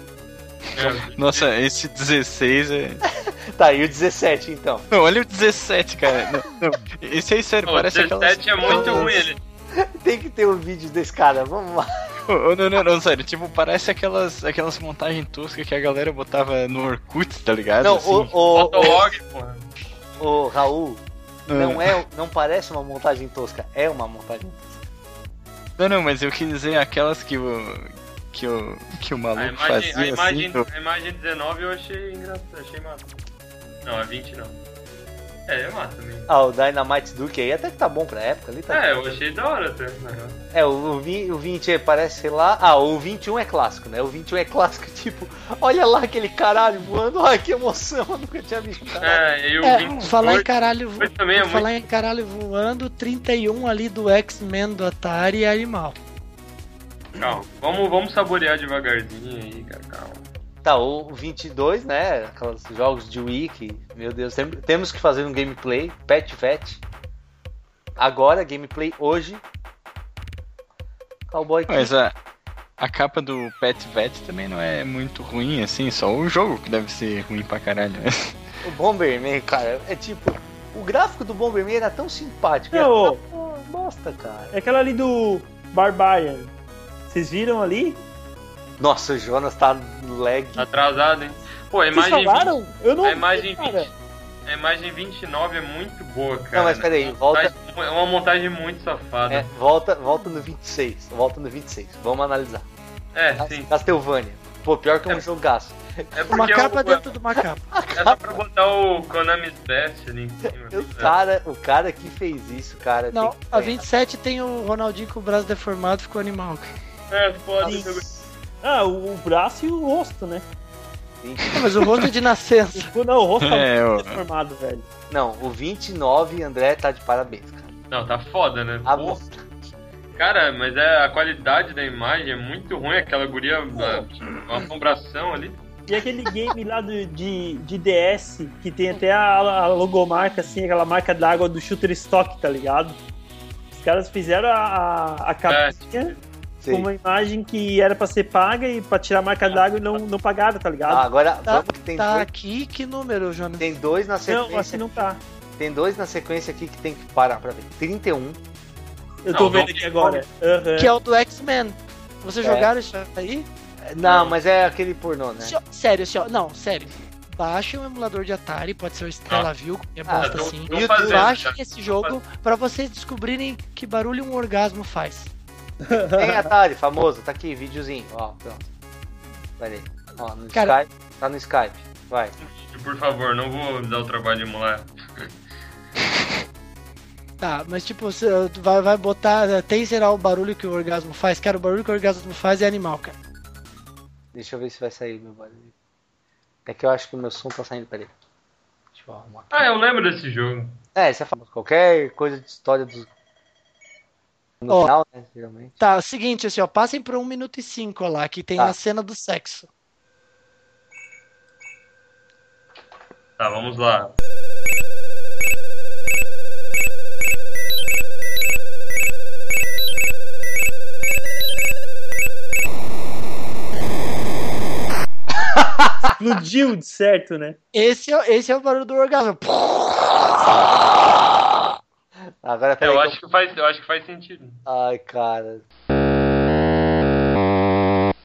É, Nossa, esse dezesseis é. Tá, e o dezessete então? Não, olha o dezessete, cara. Não, não. Esse aí, sério, o parece aquelas. dezessete é muito aquelas- ruim ele. Tem que ter o vídeo desse cara, vamos lá. Ô, ô, não, não, não, sério, tipo, parece aquelas, aquelas montagens toscas que a galera botava no Orkut, tá ligado? Não, Assim. o, o, Fotolog, porra. o, o Raul, Ah. não, é, não parece uma montagem tosca, é uma montagem tosca. Não, não, mas eu quis dizer aquelas que o. que o. que o A maluco imagem, fazia a, imagem, assim. a imagem dezenove eu achei engraçado, achei massa. Não, a vinte não. É, é massa mesmo. Ah, o Dynamite Duke aí até que tá bom pra época ali, tá? É, eu achei da hora até, na real. É, o, o, vi- o vinte parece, sei lá. Ah, o vinte e um é clássico, né? O vinte e um é clássico, tipo, olha lá aquele caralho voando, ai que emoção, eu nunca tinha visto um caralho. É, e o É, vinte e falar em dois caralho, vo- dois também é muito... falar em caralho voando, trinta e um ali do X-Men do Atari é animal. Calma, vamos, vamos saborear devagarzinho aí, cara, calma. Tá, o vinte e dois, né? Aqueles jogos de Wii que, meu Deus, tem, temos que fazer um gameplay. Pet Vet. Agora, gameplay hoje. Cowboy Kick. Mas a, a capa do Pet Vet também não é muito ruim, assim, só o jogo que deve ser ruim pra caralho. O Bomberman, cara, é tipo... O gráfico do Bomberman era tão simpático. Não, é, pô, bosta, cara. É aquela ali do Barbarian. Vocês viram ali? Nossa, o Jonas tá lag. Tá atrasado, hein? Pô, a Vocês imagem falaram? vinte, Eu não a vi, imagem cara. vinte, a imagem vinte e nove é muito boa, cara. Não, mas peraí, volta... É uma montagem muito safada. É, volta, volta no vinte e seis. Volta no vinte e seis. Vamos analisar. É, sim. Castlevania. Pô, pior que um É. jogaço. É Uma porque capa o, dentro de uma capa. é só pra botar o Konami's Best ali em cima. O cara, o cara que fez isso, cara. Não, tem que a ganhar. vinte e sete tem o Ronaldinho com o braço deformado, ficou animal, cara. É, pode ser. Ah, o, o braço e o rosto, né? Não, mas o rosto é de nascença. O- Não, o rosto tá É, muito o- deformado, velho. Não, o vinte e nove, André, tá de parabéns, cara. Não, tá foda, né? A Pô, cara, mas é, a qualidade da imagem é muito ruim. Aquela guria, a- uma assombração ali. E aquele game lá do, de, de D S, que tem até a, a logomarca, assim, aquela marca d'água do Shooter Stock, tá ligado? Os caras fizeram a, a, a capinha Sei. com uma imagem que era pra ser paga e pra tirar a marca d'água e não, não pagaram, tá ligado? Ah, agora Tá, vamos que tem, tá dois, aqui, que número, Jonas? tem dois na não, sequência. assim não tá. Tem dois na sequência aqui que tem que parar pra ver. trinta e um. Eu tô Não, vendo Donkey aqui agora. Aham. Que é o do X-Men. Vocês É. jogaram isso aí? Não, mas é aquele pornô, né? Se- Sério, se, não, sério. Baixe um emulador de Atari, pode ser o Stella View, que é bosta tô- assim. tô YouTube, fazendo, Baixem já. esse jogo pra vocês descobrirem que barulho um orgasmo faz. Tem Atari, famoso. Tá aqui, videozinho. Ó, pronto. Vai aí. Ó, no Cara- Skype. Tá no Skype. Vai. Por favor, não vou dar o trabalho de emular. Tá, mas tipo, você vai, vai botar. Tem será o barulho que o orgasmo faz? Cara, o barulho que o orgasmo faz é animal, cara. Deixa eu ver se vai sair meu barulho. É que eu acho que o meu som tá saindo, peraí. Deixa eu arrumar aqui. Ah, eu lembro desse jogo. É, isso é famoso. Qualquer coisa de história do. No Ó. final, né? Geralmente. Tá, seguinte, assim, ó, passem pra um minuto e cinco ó, lá, que tem Tá. a cena do sexo. Tá, vamos lá. Explodiu de certo, né? Esse é, esse é o barulho do orgasmo. Agora É, peraí. eu que acho que faz, eu acho que faz sentido. Ai, cara.